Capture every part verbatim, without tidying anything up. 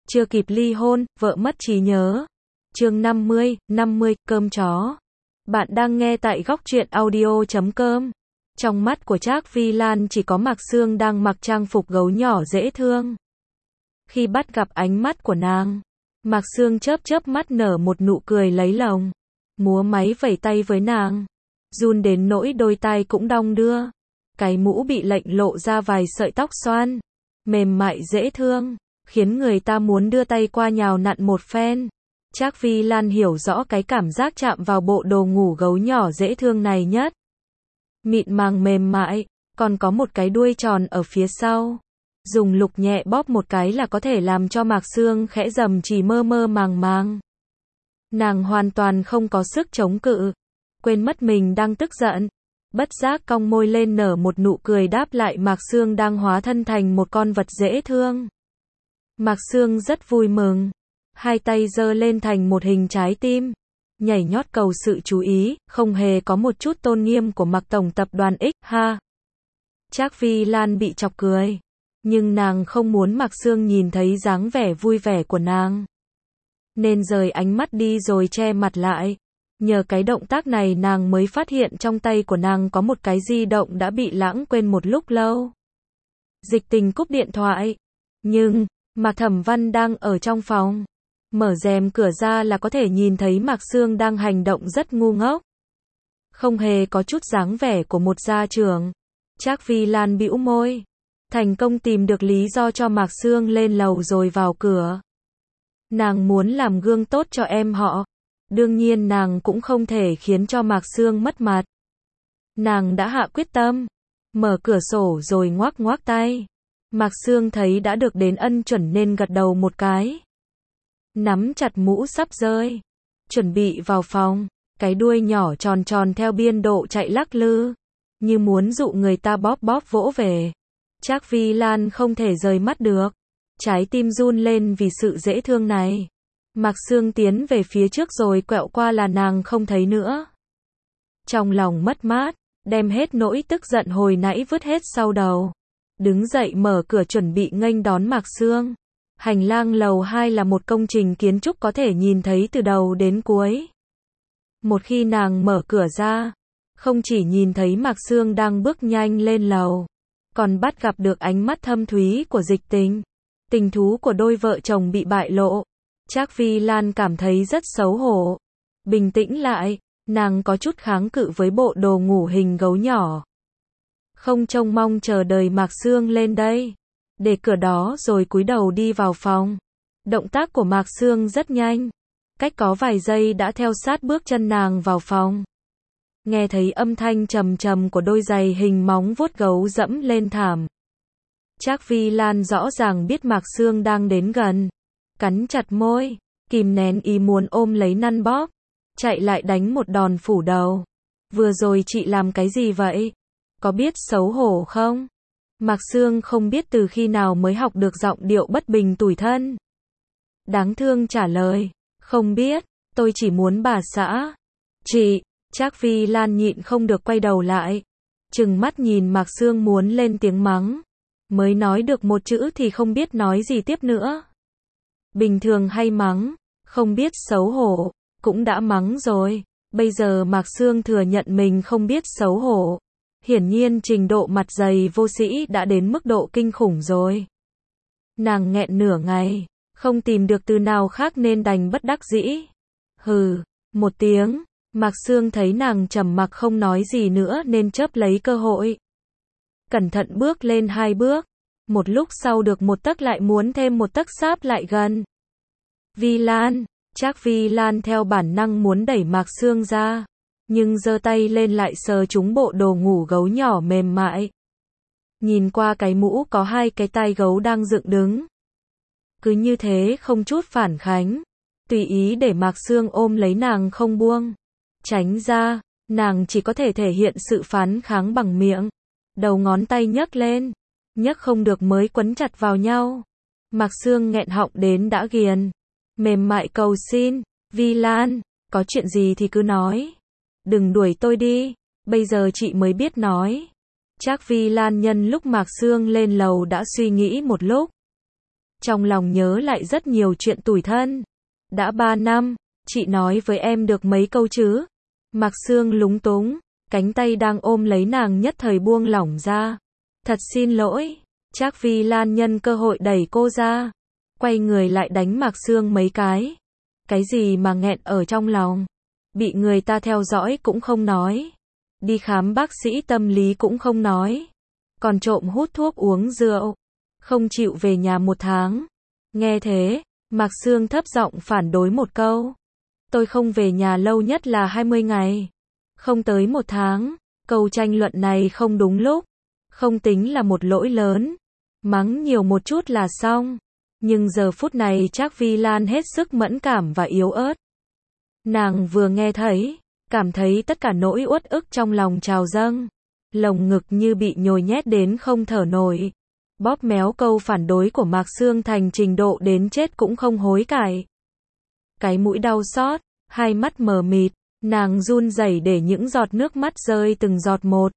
Chưa kịp ly hôn, vợ mất trí nhớ. Chương năm mươi, năm mươi, cơm chó. Bạn đang nghe tại góc truyện audio chấm com. Trong mắt của Trác Vi Lan chỉ có Mạc Sương đang mặc trang phục gấu nhỏ dễ thương. Khi bắt gặp ánh mắt của nàng, Mạc Sương chớp chớp mắt nở một nụ cười lấy lòng, múa máy vẩy tay với nàng, run đến nỗi đôi tai cũng đong đưa. Cái mũ bị lệnh lộ ra vài sợi tóc xoăn, mềm mại dễ thương, khiến người ta muốn đưa tay qua nhào nặn một phen. Trác Vi Lan hiểu rõ cái cảm giác chạm vào bộ đồ ngủ gấu nhỏ dễ thương này nhất. Mịn màng mềm mại, còn có một cái đuôi tròn ở phía sau. Dùng lục nhẹ bóp một cái là có thể làm cho Mạc Sương khẽ rầm chỉ mơ mơ màng màng. Nàng hoàn toàn không có sức chống cự, quên mất mình đang tức giận. Bất giác cong môi lên nở một nụ cười đáp lại Mạc Sương đang hóa thân thành một con vật dễ thương. Mạc Sương rất vui mừng, hai tay giơ lên thành một hình trái tim, nhảy nhót cầu sự chú ý, không hề có một chút tôn nghiêm của Mạc tổng tập đoàn X, ha. Trác Vi Lan bị chọc cười, nhưng nàng không muốn Mạc Sương nhìn thấy dáng vẻ vui vẻ của nàng, nên rời ánh mắt đi rồi che mặt lại. Nhờ cái động tác này nàng mới phát hiện trong tay của nàng có một cái di động đã bị lãng quên một lúc lâu. Dịch Tình cúp điện thoại, nhưng Mạc Thẩm Văn đang ở trong phòng. Mở rèm cửa ra là có thể nhìn thấy Mạc Sương đang hành động rất ngu ngốc, không hề có chút dáng vẻ của một gia trưởng. Trác Vi Lan bĩu môi, thành công tìm được lý do cho Mạc Sương lên lầu rồi vào cửa. Nàng muốn làm gương tốt cho em họ. Đương nhiên nàng cũng không thể khiến cho Mạc Sương mất mặt. Nàng đã hạ quyết tâm, mở cửa sổ rồi ngoác ngoác tay. Mạc Sương thấy đã được đến ân chuẩn nên gật đầu một cái, nắm chặt mũ sắp rơi, chuẩn bị vào phòng. Cái đuôi nhỏ tròn tròn theo biên độ chạy lắc lư, như muốn dụ người ta bóp bóp vỗ về. Trác Vi Lan không thể rời mắt được, trái tim run lên vì sự dễ thương này. Mạc Sương tiến về phía trước rồi quẹo qua là nàng không thấy nữa. Trong lòng mất mát, đem hết nỗi tức giận hồi nãy vứt hết sau đầu. Đứng dậy mở cửa chuẩn bị nghênh đón Mạc Sương. Hành lang lầu hai là một công trình kiến trúc có thể nhìn thấy từ đầu đến cuối. Một khi nàng mở cửa ra, không chỉ nhìn thấy Mạc Sương đang bước nhanh lên lầu, còn bắt gặp được ánh mắt thâm thúy của Dịch Tình. Tình thú của đôi vợ chồng bị bại lộ. Trác Vi Lan cảm thấy rất xấu hổ. Bình tĩnh lại, nàng có chút kháng cự với bộ đồ ngủ hình gấu nhỏ. Không trông mong chờ đợi Mạc Sương lên đây, để cửa đó rồi cúi đầu đi vào phòng. Động tác của Mạc Sương rất nhanh, cách có vài giây đã theo sát bước chân nàng vào phòng. Nghe thấy âm thanh trầm trầm của đôi giày hình móng vuốt gấu dẫm lên thảm. Trác Vi Lan rõ ràng biết Mạc Sương đang đến gần, cắn chặt môi, kìm nén ý muốn ôm lấy năn bóp, chạy lại đánh một đòn phủ đầu. Vừa rồi chị làm cái gì vậy? Có biết xấu hổ không? Mạc Sương không biết từ khi nào mới học được giọng điệu bất bình tủi thân. Đáng thương trả lời, không biết, tôi chỉ muốn bà xã. Chị, Trác Vi Lan nhịn không được quay đầu lại, trừng mắt nhìn Mạc Sương muốn lên tiếng mắng. Mới nói được một chữ thì không biết nói gì tiếp nữa. Bình thường hay mắng, không biết xấu hổ, cũng đã mắng rồi. Bây giờ Mạc Sương thừa nhận mình không biết xấu hổ. Hiển nhiên trình độ mặt dày vô sĩ đã đến mức độ kinh khủng rồi. Nàng nghẹn nửa ngày, không tìm được từ nào khác nên đành bất đắc dĩ. Hừ, một tiếng. Mạc Sương thấy nàng trầm mặc không nói gì nữa nên chớp lấy cơ hội. Cẩn thận bước lên hai bước. Một lúc sau được một tấc lại muốn thêm một tấc sáp lại gần. Vi Lan, Trác Vi Lan theo bản năng muốn đẩy Mạc Sương ra, nhưng giơ tay lên lại sờ trúng bộ đồ ngủ gấu nhỏ mềm mại. Nhìn qua cái mũ có hai cái tai gấu đang dựng đứng. Cứ như thế không chút phản kháng, tùy ý để Mạc Sương ôm lấy nàng không buông. Tránh ra, nàng chỉ có thể thể hiện sự phản kháng bằng miệng. Đầu ngón tay nhấc lên, nhấc không được mới quấn chặt vào nhau. Mạc Sương nghẹn họng đến đã ghiền, mềm mại cầu xin, Vi Lan, có chuyện gì thì cứ nói. Đừng đuổi tôi đi, bây giờ chị mới biết nói. Trác Vi Lan nhân lúc Mạc Sương lên lầu đã suy nghĩ một lúc. trong lòng nhớ lại rất nhiều chuyện tủi thân. Đã ba năm, chị nói với em được mấy câu chứ? Mạc Sương lúng túng, cánh tay đang ôm lấy nàng nhất thời buông lỏng ra. Thật xin lỗi. Trác Vi Lan nhân cơ hội đẩy cô ra, quay người lại đánh Mạc Sương mấy cái. Cái gì mà nghẹn ở trong lòng? Bị người ta theo dõi cũng không nói, đi khám bác sĩ tâm lý cũng không nói, còn trộm hút thuốc uống rượu, không chịu về nhà một tháng. Nghe thế, Mạc Sương thấp giọng phản đối một câu. Tôi không về nhà lâu nhất là hai mươi ngày, không tới một tháng. Câu tranh luận này không đúng lúc, không tính là một lỗi lớn, mắng nhiều một chút là xong. Nhưng giờ phút này Trác Vi Lan hết sức mẫn cảm và yếu ớt. Nàng vừa nghe thấy, cảm thấy tất cả nỗi uất ức trong lòng trào dâng, lồng ngực như bị nhồi nhét đến không thở nổi. Bóp méo câu phản đối của Mạc Sương thành trình độ đến chết cũng không hối cải. Cái mũi đau xót, hai mắt mờ mịt, nàng run rẩy để những giọt nước mắt rơi từng giọt một.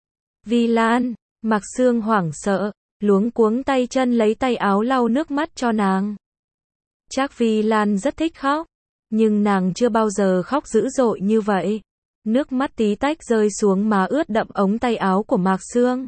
Vi Lan, Mạc Sương hoảng sợ, luống cuống tay chân lấy tay áo lau nước mắt cho nàng. Trác Vi Lan rất thích khóc, nhưng nàng chưa bao giờ khóc dữ dội như vậy. Nước mắt tí tách rơi xuống má ướt đậm ống tay áo của Mạc Sương.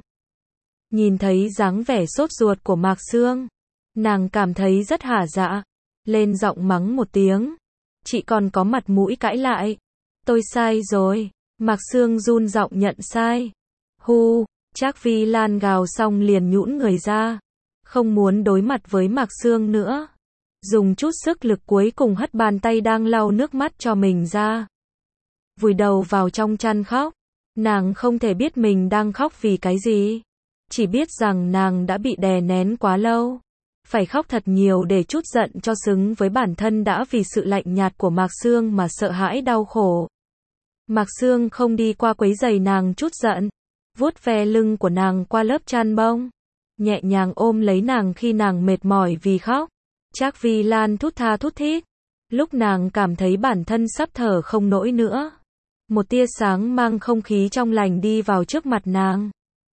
Nhìn thấy dáng vẻ sốt ruột của Mạc Sương, nàng cảm thấy rất hả dạ, lên giọng mắng một tiếng. Chị còn có mặt mũi cãi lại. Tôi sai rồi. Mạc Sương run giọng nhận sai. Hu, Trác Vi Lan gào xong liền nhũn người ra, không muốn đối mặt với Mạc Sương nữa. Dùng chút sức lực cuối cùng hất bàn tay đang lau nước mắt cho mình ra, vùi đầu vào trong chăn khóc. Nàng không thể biết mình đang khóc vì cái gì, chỉ biết rằng nàng đã bị đè nén quá lâu, phải khóc thật nhiều để trút giận cho xứng với bản thân đã vì sự lạnh nhạt của Mạc Sương mà sợ hãi đau khổ. Mạc Sương không đi qua quấy giày nàng trút giận, vuốt ve lưng của nàng qua lớp chăn bông, nhẹ nhàng ôm lấy nàng khi nàng mệt mỏi vì khóc. Trác Vi Lan thút tha thút thít, lúc nàng cảm thấy bản thân sắp thở không nổi nữa, một tia sáng mang không khí trong lành đi vào trước mặt nàng.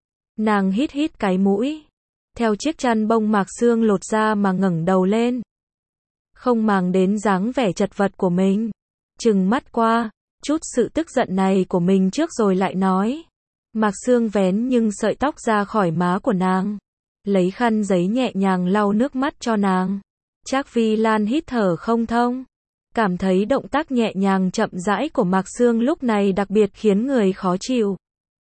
Nàng hít hít cái mũi, theo chiếc chăn bông Mạc Sương lột ra mà ngẩng đầu lên, không màng đến dáng vẻ chật vật của mình, trừng mắt qua chút sự tức giận này của mình trước rồi lại nói. Mạc Sương vén nhưng sợi tóc ra khỏi má của nàng, lấy khăn giấy nhẹ nhàng lau nước mắt cho nàng. Trác Vi Lan hít thở không thông, cảm thấy động tác nhẹ nhàng chậm rãi của Mạc Sương lúc này đặc biệt khiến người khó chịu.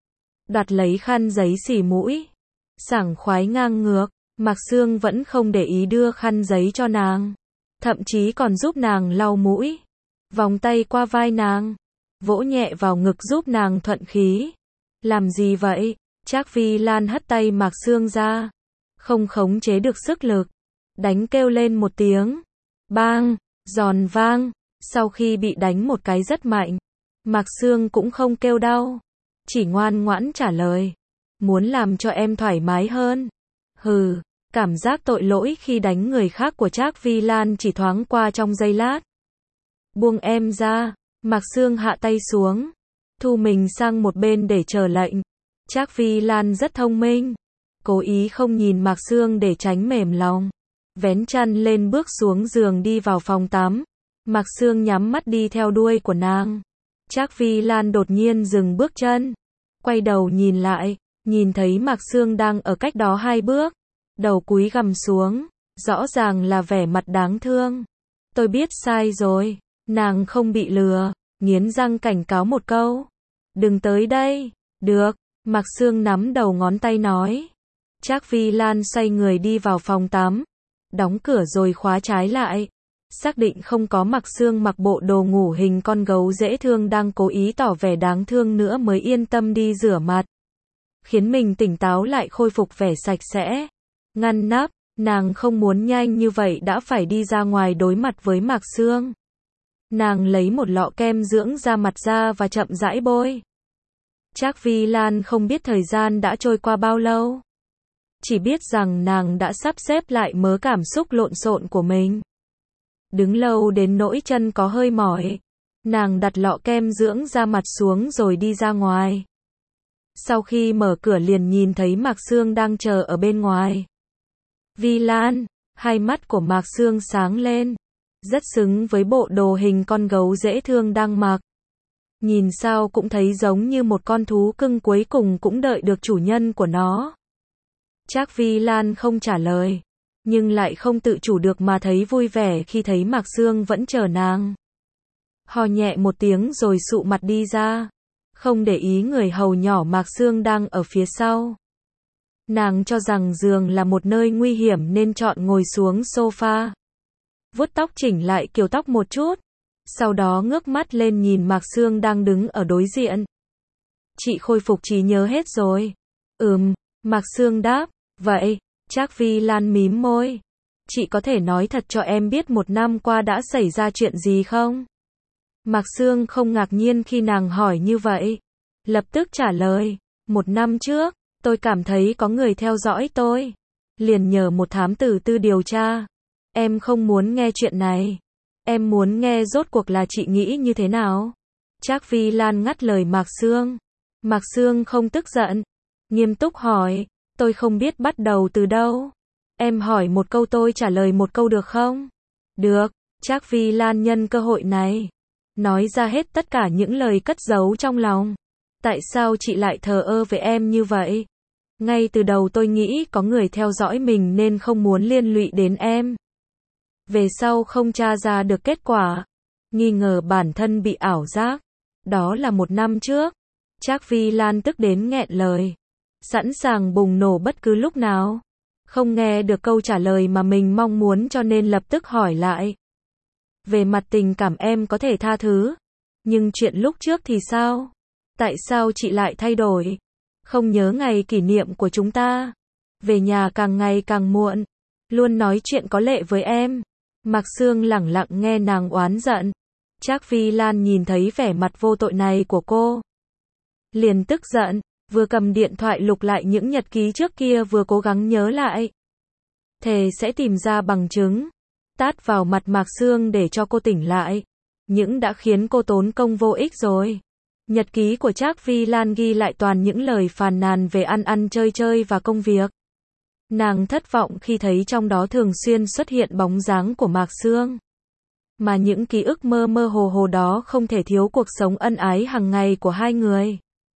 Đoạt lấy khăn giấy xì mũi, sảng khoái ngang ngược. Mạc Sương vẫn không để ý đưa khăn giấy cho nàng, thậm chí còn giúp nàng lau mũi, vòng tay qua vai nàng, vỗ nhẹ vào ngực giúp nàng thuận khí. Làm gì vậy? Trác Vi Lan hất tay Mạc Sương ra, không khống chế được sức lực, đánh kêu lên một tiếng. Bang, giòn vang. Sau khi bị đánh một cái rất mạnh, Mạc Sương cũng không kêu đau, chỉ ngoan ngoãn trả lời. Muốn làm cho em thoải mái hơn. Hừ, cảm giác tội lỗi khi đánh người khác của Trác Vi Lan chỉ thoáng qua trong giây lát. Buông em ra. Mạc Sương hạ tay xuống, thu mình sang một bên để chờ lệnh. Trác Vi Lan rất thông minh, cố ý không nhìn Mạc Sương để tránh mềm lòng, vén chăn lên bước xuống giường đi vào phòng tắm. Mạc Sương nhắm mắt đi theo đuôi của nàng. Trác Vi Lan đột nhiên dừng bước chân, quay đầu nhìn lại, nhìn thấy Mạc Sương đang ở cách đó hai bước, đầu cúi gằm xuống, rõ ràng là vẻ mặt đáng thương. Tôi biết sai rồi. Nàng không bị lừa, nghiến răng cảnh cáo một câu. Đừng tới đây. Được. Mạc Sương nắm đầu ngón tay nói. Trác Vi Lan xoay người đi vào phòng tắm, đóng cửa rồi khóa trái lại. Xác định không có Mạc Sương mặc bộ đồ ngủ hình con gấu dễ thương đang cố ý tỏ vẻ đáng thương nữa mới yên tâm đi rửa mặt, khiến mình tỉnh táo lại khôi phục vẻ sạch sẽ, ngăn nắp. Nàng không muốn nhanh như vậy đã phải đi ra ngoài đối mặt với Mạc Sương. Nàng lấy một lọ kem dưỡng da mặt ra và chậm rãi bôi. Trác Vi Lan không biết thời gian đã trôi qua bao lâu, chỉ biết rằng nàng đã sắp xếp lại mớ cảm xúc lộn xộn của mình. Đứng lâu đến nỗi chân có hơi mỏi, nàng đặt lọ kem dưỡng da mặt xuống rồi đi ra ngoài. Sau khi mở cửa liền nhìn thấy Mạc Sương đang chờ ở bên ngoài. Vi Lan, Hai mắt của Mạc Sương sáng lên. Rất xứng với bộ đồ hình con gấu dễ thương đang mặc. Nhìn sao cũng thấy giống như một con thú cưng cuối cùng cũng đợi được chủ nhân của nó. Trác Vi Lan không trả lời, nhưng lại không tự chủ được mà thấy vui vẻ khi thấy Mạc Sương vẫn chờ nàng. Ho nhẹ một tiếng rồi sụ mặt đi ra, không để ý người hầu nhỏ Mạc Sương đang ở phía sau. Nàng cho rằng giường là một nơi nguy hiểm nên chọn ngồi xuống sofa. Vuốt tóc chỉnh lại kiểu tóc một chút, sau đó ngước mắt lên nhìn Mạc Sương đang đứng ở đối diện. Chị khôi phục trí nhớ hết rồi. Ừm, Mạc Sương đáp. Vậy, Trác Vi Lan mím môi. Chị có thể nói thật cho em biết một năm qua đã xảy ra chuyện gì không? Mạc Sương không ngạc nhiên khi nàng hỏi như vậy. Lập tức trả lời. Một năm trước, tôi cảm thấy có người theo dõi tôi. Liền nhờ một thám tử tư điều tra. Em không muốn nghe chuyện này. Em muốn nghe rốt cuộc là chị nghĩ như thế nào? Trác Vi Lan ngắt lời Mạc Sương. Mạc Sương không tức giận. Nghiêm túc hỏi. Tôi không biết bắt đầu từ đâu. Em hỏi một câu tôi trả lời một câu được không? Được. Trác Vi Lan nhân cơ hội này nói ra hết tất cả những lời cất giấu trong lòng. Tại sao chị lại thờ ơ với em như vậy? Ngay từ đầu tôi nghĩ có người theo dõi mình nên không muốn liên lụy đến em. Về sau không tra ra được kết quả. Nghi ngờ bản thân bị ảo giác. Đó là một năm trước. Trác Vi Lan tức đến nghẹn lời. Sẵn sàng bùng nổ bất cứ lúc nào. Không nghe được câu trả lời mà mình mong muốn cho nên lập tức hỏi lại. Về mặt tình cảm em có thể tha thứ. Nhưng chuyện lúc trước thì sao? Tại sao chị lại thay đổi? Không nhớ ngày kỷ niệm của chúng ta. Về nhà càng ngày càng muộn. Luôn nói chuyện có lệ với em. Mạc Sương lẳng lặng nghe nàng oán giận. Trác Vi Lan nhìn thấy vẻ mặt vô tội này của cô. Liền tức giận, vừa cầm điện thoại lục lại những nhật ký trước kia vừa cố gắng nhớ lại. Thề sẽ tìm ra bằng chứng. Tát vào mặt Mạc Sương để cho cô tỉnh lại. Những đã khiến cô tốn công vô ích rồi. Nhật ký của Trác Vi Lan ghi lại toàn những lời phàn nàn về ăn ăn chơi chơi và công việc. Nàng thất vọng khi thấy trong đó thường xuyên xuất hiện bóng dáng của Mạc Sương. Mà những ký ức mơ mơ hồ hồ đó không thể thiếu cuộc sống ân ái hàng ngày của hai người.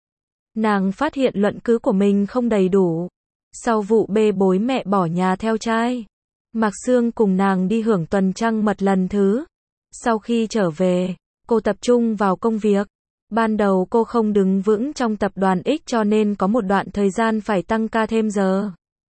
Nàng phát hiện luận cứ của mình không đầy đủ. Sau vụ bê bối mẹ bỏ nhà theo trai, Mạc Sương cùng nàng đi hưởng tuần trăng mật lần thứ. Sau khi trở về, cô tập trung vào công việc. Ban đầu cô không đứng vững trong tập đoàn X cho nên có một đoạn thời gian phải tăng ca thêm giờ.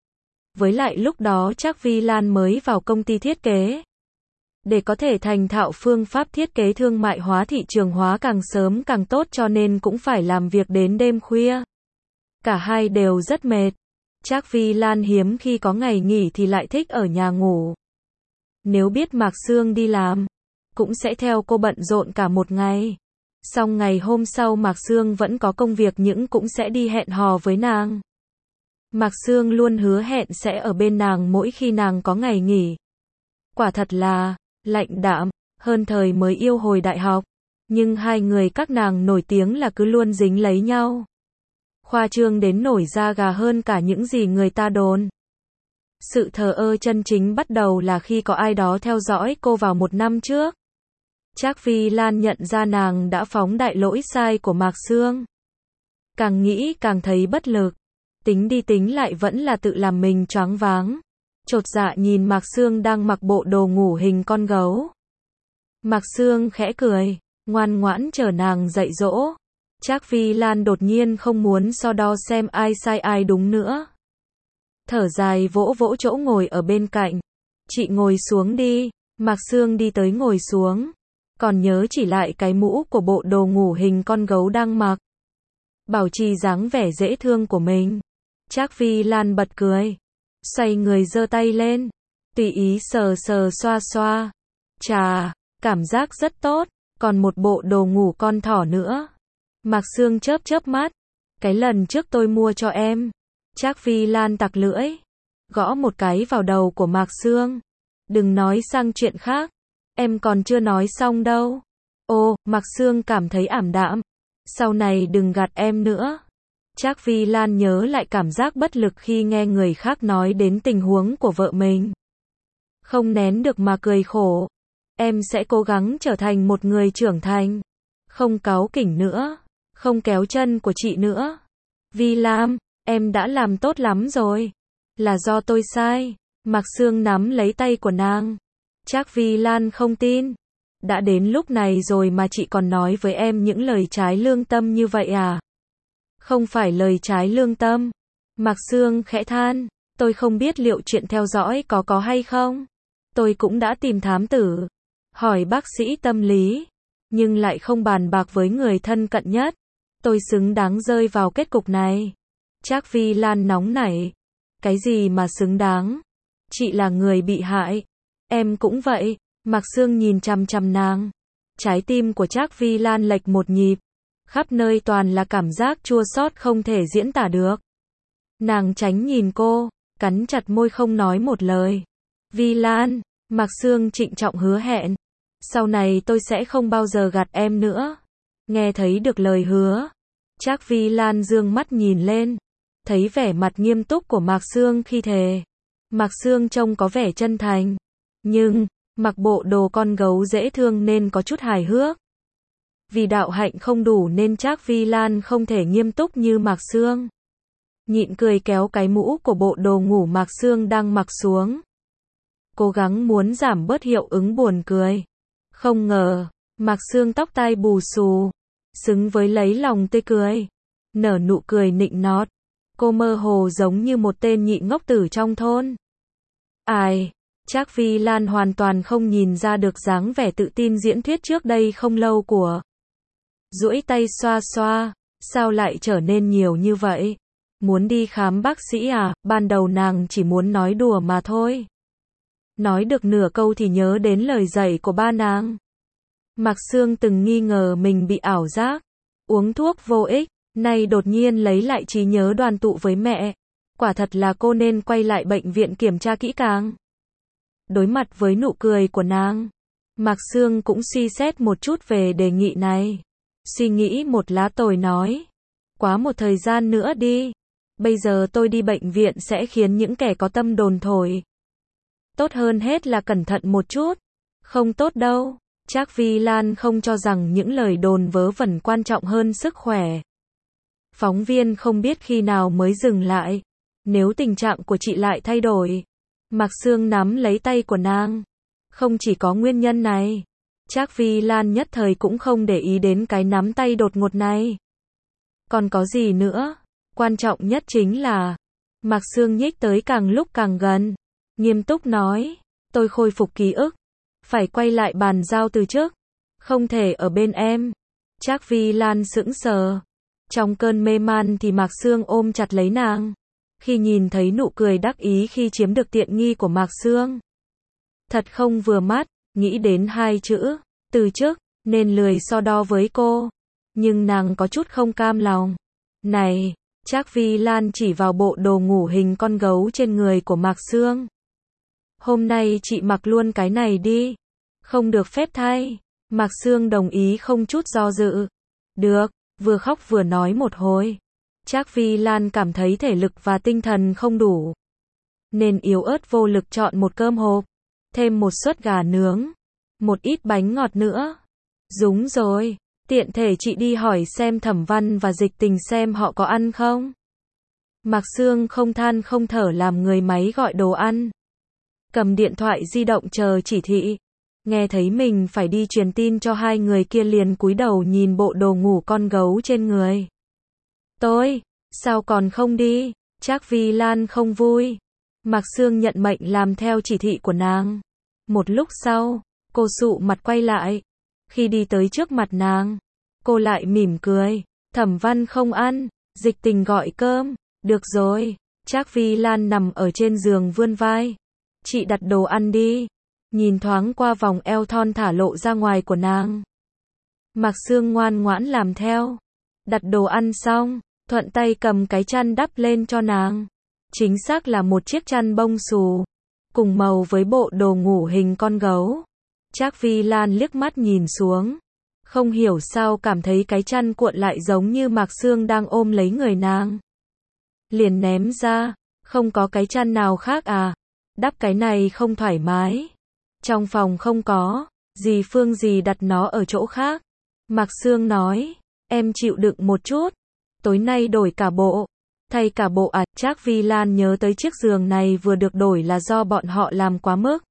Với lại lúc đó Trác Vi Lan mới vào công ty thiết kế. Để có thể thành thạo phương pháp thiết kế thương mại hóa thị trường hóa càng sớm càng tốt cho nên cũng phải làm việc đến đêm khuya. Cả hai đều rất mệt. Trác Vi Lan hiếm khi có ngày nghỉ thì lại thích ở nhà ngủ. Nếu biết Mạc Sương đi làm, cũng sẽ theo cô bận rộn cả một ngày. Xong ngày hôm sau Mạc Sương vẫn có công việc nhưng cũng sẽ đi hẹn hò với nàng. Mạc Sương luôn hứa hẹn sẽ ở bên nàng mỗi khi nàng có ngày nghỉ. Quả thật là lạnh đạm, hơn thời mới yêu hồi đại học. Nhưng hai người các nàng nổi tiếng là cứ luôn dính lấy nhau. Khoa trương đến nổi da gà hơn cả những gì người ta đồn. Sự thờ ơ chân chính bắt đầu là khi có ai đó theo dõi cô vào một năm trước. Trác Vi Lan nhận ra nàng đã phóng đại lỗi sai của Mạc Sương. Càng nghĩ càng thấy bất lực. Tính đi tính lại vẫn là tự làm mình choáng váng. Chột dạ nhìn Mạc Sương đang mặc bộ đồ ngủ hình con gấu. Mạc Sương khẽ cười, ngoan ngoãn chờ nàng dạy dỗ. Trác Vi Lan đột nhiên không muốn so đo xem ai sai ai đúng nữa. Thở dài vỗ vỗ chỗ ngồi ở bên cạnh. Chị ngồi xuống đi. Mạc Sương đi tới ngồi xuống. Còn nhớ chỉ lại cái mũ của bộ đồ ngủ hình con gấu đang mặc. Bảo trì dáng vẻ dễ thương của mình. Trác Vi Lan bật cười. Xoay người giơ tay lên. Tùy ý sờ sờ xoa xoa. Chà, cảm giác rất tốt. Còn một bộ đồ ngủ con thỏ nữa. Mạc Sương chớp chớp mắt. Cái lần trước tôi mua cho em. Trác Vi Lan tặc lưỡi. Gõ một cái vào đầu của Mạc Sương. Đừng nói sang chuyện khác. Em còn chưa nói xong đâu. Ồ, Mạc Sương cảm thấy ảm đạm. Sau này đừng gạt em nữa. Trác Vi Lan nhớ lại cảm giác bất lực khi nghe người khác nói đến tình huống của vợ mình. không nén được mà cười khổ. Em sẽ cố gắng trở thành một người trưởng thành. Không cáu kỉnh nữa. Không kéo chân của chị nữa. Vi Lam, em đã làm tốt lắm rồi. Là do tôi sai. Mạc Sương nắm lấy tay của nàng. Trác Vi Lan không tin. Đã đến lúc này rồi mà chị còn nói với em những lời trái lương tâm như vậy à? Không phải lời trái lương tâm. Mạc Sương khẽ than. Tôi không biết liệu chuyện theo dõi có có hay không. Tôi cũng đã tìm thám tử. Hỏi bác sĩ tâm lý. Nhưng lại không bàn bạc với người thân cận nhất. Tôi xứng đáng rơi vào kết cục này. Trác Vi Lan nóng nảy. Cái gì mà xứng đáng? Chị là người bị hại. Em cũng vậy. Mạc Sương nhìn chằm chằm nàng. Trái tim của Trác Vi Lan lệch một nhịp. Khắp nơi toàn là cảm giác chua xót không thể diễn tả được. Nàng tránh nhìn cô, cắn chặt môi không nói một lời. Vi Lan, Mạc Sương trịnh trọng hứa hẹn. Sau này tôi sẽ không bao giờ gạt em nữa. Nghe thấy được lời hứa. Trác Vi Lan dương mắt nhìn lên. Thấy vẻ mặt nghiêm túc của Mạc Sương khi thề. Mạc Sương trông có vẻ chân thành. Nhưng, mặc bộ đồ con gấu dễ thương nên có chút hài hước. Vì đạo hạnh không đủ nên Trác Vi Lan không thể nghiêm túc như Mạc Sương. Nhịn cười kéo cái mũ của bộ đồ ngủ Mạc Sương đang mặc xuống. Cố gắng muốn giảm bớt hiệu ứng buồn cười. Không ngờ, Mạc Sương tóc tai bù xù. Xứng với lấy lòng tươi cười. Nở nụ cười nịnh nọt. Cô mơ hồ giống như một tên nhị ngốc tử trong thôn. Ai? Trác Vi Lan hoàn toàn không nhìn ra được dáng vẻ tự tin diễn thuyết trước đây không lâu của. Duỗi tay xoa xoa, sao lại trở nên nhiều như vậy? Muốn đi khám bác sĩ à? Ban đầu nàng chỉ muốn nói đùa mà thôi. Nói được nửa câu thì nhớ đến lời dạy của ba nàng. Mạc Sương từng nghi ngờ mình bị ảo giác, uống thuốc vô ích, nay đột nhiên lấy lại trí nhớ đoàn tụ với mẹ. Quả thật là cô nên quay lại bệnh viện kiểm tra kỹ càng. Đối mặt với nụ cười của nàng, Mạc Sương cũng suy xét một chút về đề nghị này. Suy nghĩ một lá tồi nói. Quá một thời gian nữa đi. Bây giờ tôi đi bệnh viện sẽ khiến những kẻ có tâm đồn thổi. Tốt hơn hết là cẩn thận một chút. Không tốt đâu. Trác Vi Lan không cho rằng những lời đồn vớ vẩn quan trọng hơn sức khỏe. Phóng viên không biết khi nào mới dừng lại. Nếu tình trạng của chị lại thay đổi. Mạc Sương nắm lấy tay của nàng. Không chỉ có nguyên nhân này. Trác Vi Lan nhất thời cũng không để ý đến cái nắm tay đột ngột này. Còn có gì nữa? Quan trọng nhất chính là. Mạc Sương nhích tới càng lúc càng gần. Nghiêm túc nói. Tôi khôi phục ký ức. Phải quay lại bàn giao từ trước. Không thể ở bên em. Trác Vi Lan sững sờ. Trong cơn mê man thì Mạc Sương ôm chặt lấy nàng. Khi nhìn thấy nụ cười đắc ý khi chiếm được tiện nghi của Mạc Sương. Thật không vừa mắt, nghĩ đến hai chữ, từ chức, nên lười so đo với cô. Nhưng nàng có chút không cam lòng. Này, Trác Vi Lan chỉ vào bộ đồ ngủ hình con gấu trên người của Mạc Sương. Hôm nay chị mặc luôn cái này đi. Không được phép thay. Mạc Sương đồng ý không chút do dự. Được, vừa khóc vừa nói một hồi. Trác Vi Lan cảm thấy thể lực và tinh thần không đủ. Nên yếu ớt vô lực chọn một cơm hộp. Thêm một suất gà nướng. Một ít bánh ngọt nữa. Đúng rồi. Tiện thể chị đi hỏi xem Thẩm Văn và Dịch Tình xem họ có ăn không. Mạc Sương không than không thở làm người máy gọi đồ ăn. Cầm điện thoại di động chờ chỉ thị. Nghe thấy mình phải đi truyền tin cho hai người kia liền cúi đầu nhìn bộ đồ ngủ con gấu trên người. Tôi, sao còn không đi? Trác Vi Lan không vui. Mạc Sương nhận mệnh làm theo chỉ thị của nàng. Một lúc sau, cô sụ mặt quay lại. Khi đi tới trước mặt nàng, cô lại mỉm cười. Thẩm Văn không ăn, Dịch Tình gọi cơm. Được rồi. Trác Vi Lan nằm ở trên giường vươn vai. Chị đặt đồ ăn đi. Nhìn thoáng qua vòng eo thon thả lộ ra ngoài của nàng. Mạc Sương ngoan ngoãn làm theo. Đặt đồ ăn xong, thuận tay cầm cái chăn đắp lên cho nàng. Chính xác là một chiếc chăn bông xù. Cùng màu với bộ đồ ngủ hình con gấu. Trác Vi Lan liếc mắt nhìn xuống. Không hiểu sao cảm thấy cái chăn cuộn lại giống như Mạc Sương đang ôm lấy người nàng. Liền ném ra. Không có cái chăn nào khác à? Đắp cái này không thoải mái. Trong phòng không có. Dì Phương dì đặt nó ở chỗ khác. Mạc Sương nói. Em chịu đựng một chút. Tối nay đổi cả bộ. Thay cả bộ à, Trác Vi Lan nhớ tới chiếc giường này vừa được đổi là do bọn họ làm quá mức.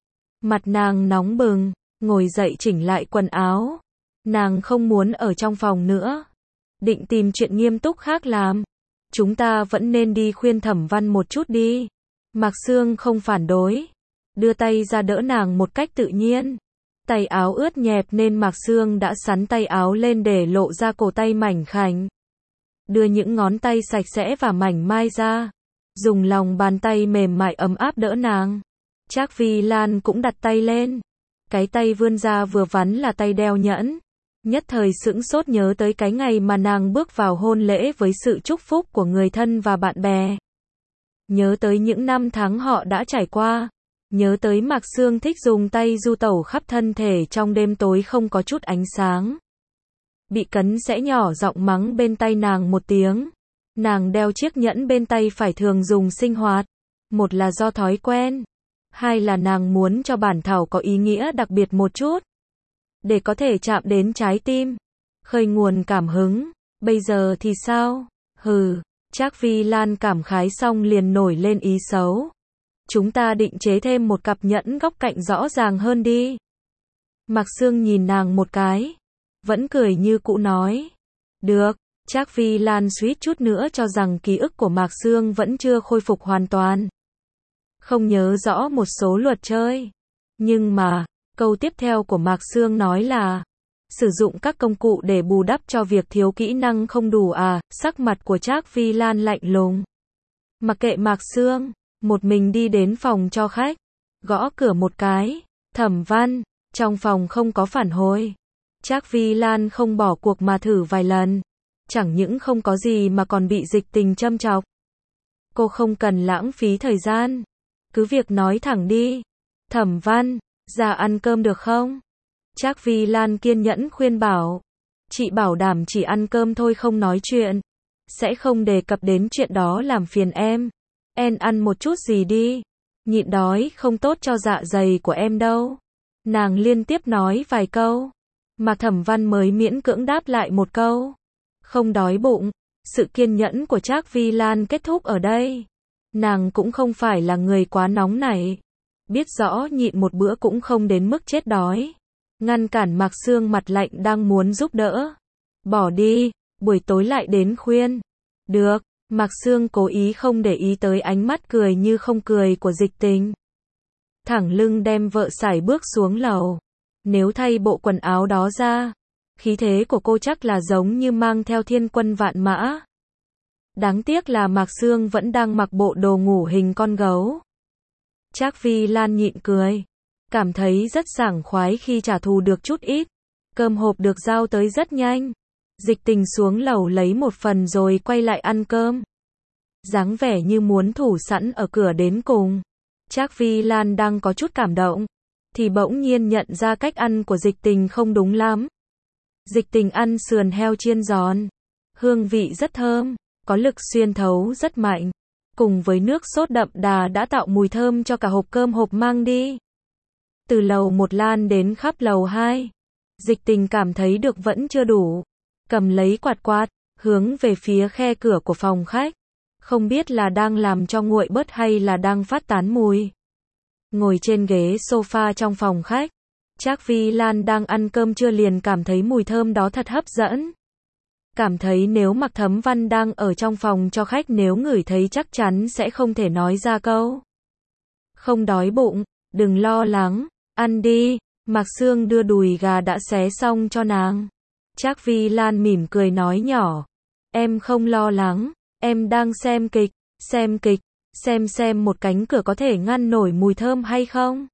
Mặt nàng nóng bừng, ngồi dậy chỉnh lại quần áo. Nàng không muốn ở trong phòng nữa. Định tìm chuyện nghiêm túc khác làm. Chúng ta vẫn nên đi khuyên Thẩm Văn một chút đi. Mạc Sương không phản đối. Đưa tay ra đỡ nàng một cách tự nhiên. Tay áo ướt nhẹp nên Mạc Sương đã xắn tay áo lên để lộ ra cổ tay mảnh khảnh. Đưa những ngón tay sạch sẽ và mảnh mai ra. Dùng lòng bàn tay mềm mại ấm áp đỡ nàng. Trác Vi Lan cũng đặt tay lên. Cái tay vươn ra vừa vắn là tay đeo nhẫn. Nhất thời sững sốt nhớ tới cái ngày mà nàng bước vào hôn lễ với sự chúc phúc của người thân và bạn bè. Nhớ tới những năm tháng họ đã trải qua. Nhớ tới Mạc Sương thích dùng tay du tẩu khắp thân thể trong đêm tối không có chút ánh sáng. Bị cấn sẽ nhỏ giọng mắng bên tay nàng một tiếng. Nàng đeo chiếc nhẫn bên tay phải thường dùng sinh hoạt. Một là do thói quen. Hai là nàng muốn cho bản thảo có ý nghĩa đặc biệt một chút. Để có thể chạm đến trái tim. Khơi nguồn cảm hứng. Bây giờ thì sao? Hừ. Trác Vi Lan cảm khái xong liền nổi lên ý xấu. Chúng ta định chế thêm một cặp nhẫn góc cạnh rõ ràng hơn đi. Mạc Sương nhìn nàng một cái. Vẫn cười như cũ nói. Được. Trác Vi Lan suýt chút nữa cho rằng ký ức của Mạc Sương vẫn chưa khôi phục hoàn toàn. Không nhớ rõ một số luật chơi. Nhưng mà, câu tiếp theo của Mạc Sương nói là sử dụng các công cụ để bù đắp cho việc thiếu kỹ năng không đủ à, sắc mặt của Trác Vi Lan lạnh lùng. Mặc kệ Mạc Sương, một mình đi đến phòng cho khách, gõ cửa một cái, Thẩm Văn, trong phòng không có phản hồi. Trác Vi Lan không bỏ cuộc mà thử vài lần, chẳng những không có gì mà còn bị Dịch Tình châm chọc. Cô không cần lãng phí thời gian, cứ việc nói thẳng đi. Thẩm Văn, ra ăn cơm được không? Trác Vi Lan kiên nhẫn khuyên bảo. Chị bảo đảm chỉ ăn cơm thôi không nói chuyện. Sẽ không đề cập đến chuyện đó làm phiền em. Em ăn một chút gì đi. Nhịn đói không tốt cho dạ dày của em đâu. Nàng liên tiếp nói vài câu. Mà Thẩm Văn mới miễn cưỡng đáp lại một câu. Không đói bụng. Sự kiên nhẫn của Trác Vi Lan kết thúc ở đây. Nàng cũng không phải là người quá nóng nảy. Biết rõ nhịn một bữa cũng không đến mức chết đói. Ngăn cản Mạc Sương mặt lạnh đang muốn giúp đỡ. Bỏ đi, buổi tối lại đến khuyên. Được, Mạc Sương cố ý không để ý tới ánh mắt cười như không cười của Dịch Tình. Thẳng lưng đem vợ sải bước xuống lầu. Nếu thay bộ quần áo đó ra, khí thế của cô chắc là giống như mang theo thiên quân vạn mã. Đáng tiếc là Mạc Sương vẫn đang mặc bộ đồ ngủ hình con gấu. Trác Vi Lan nhịn cười. Cảm thấy rất sảng khoái khi trả thù được chút ít. Cơm hộp được giao tới rất nhanh. Dịch Tình xuống lầu lấy một phần rồi quay lại ăn cơm. Dáng vẻ như muốn thủ sẵn ở cửa đến cùng. Trác Vi Lan đang có chút cảm động. Thì bỗng nhiên nhận ra cách ăn của Dịch Tình không đúng lắm. Dịch Tình ăn sườn heo chiên giòn. Hương vị rất thơm. Có lực xuyên thấu rất mạnh. Cùng với nước sốt đậm đà đã tạo mùi thơm cho cả hộp cơm hộp mang đi. Từ lầu một lan đến khắp lầu hai. Dịch Tình cảm thấy được vẫn chưa đủ. Cầm lấy quạt quạt, hướng về phía khe cửa của phòng khách. Không biết là đang làm cho nguội bớt hay là đang phát tán mùi. Ngồi trên ghế sofa trong phòng khách. Trác Vi Lan đang ăn cơm trưa liền cảm thấy mùi thơm đó thật hấp dẫn. Cảm thấy nếu Mạc Thấm Văn đang ở trong phòng cho khách nếu ngửi thấy chắc chắn sẽ không thể nói ra câu. Không đói bụng, đừng lo lắng, ăn đi. Mạc Sương đưa đùi gà đã xé xong cho nàng. Trác Vi Lan mỉm cười nói nhỏ. Em không lo lắng, em đang xem kịch, xem kịch, xem xem một cánh cửa có thể ngăn nổi mùi thơm hay không.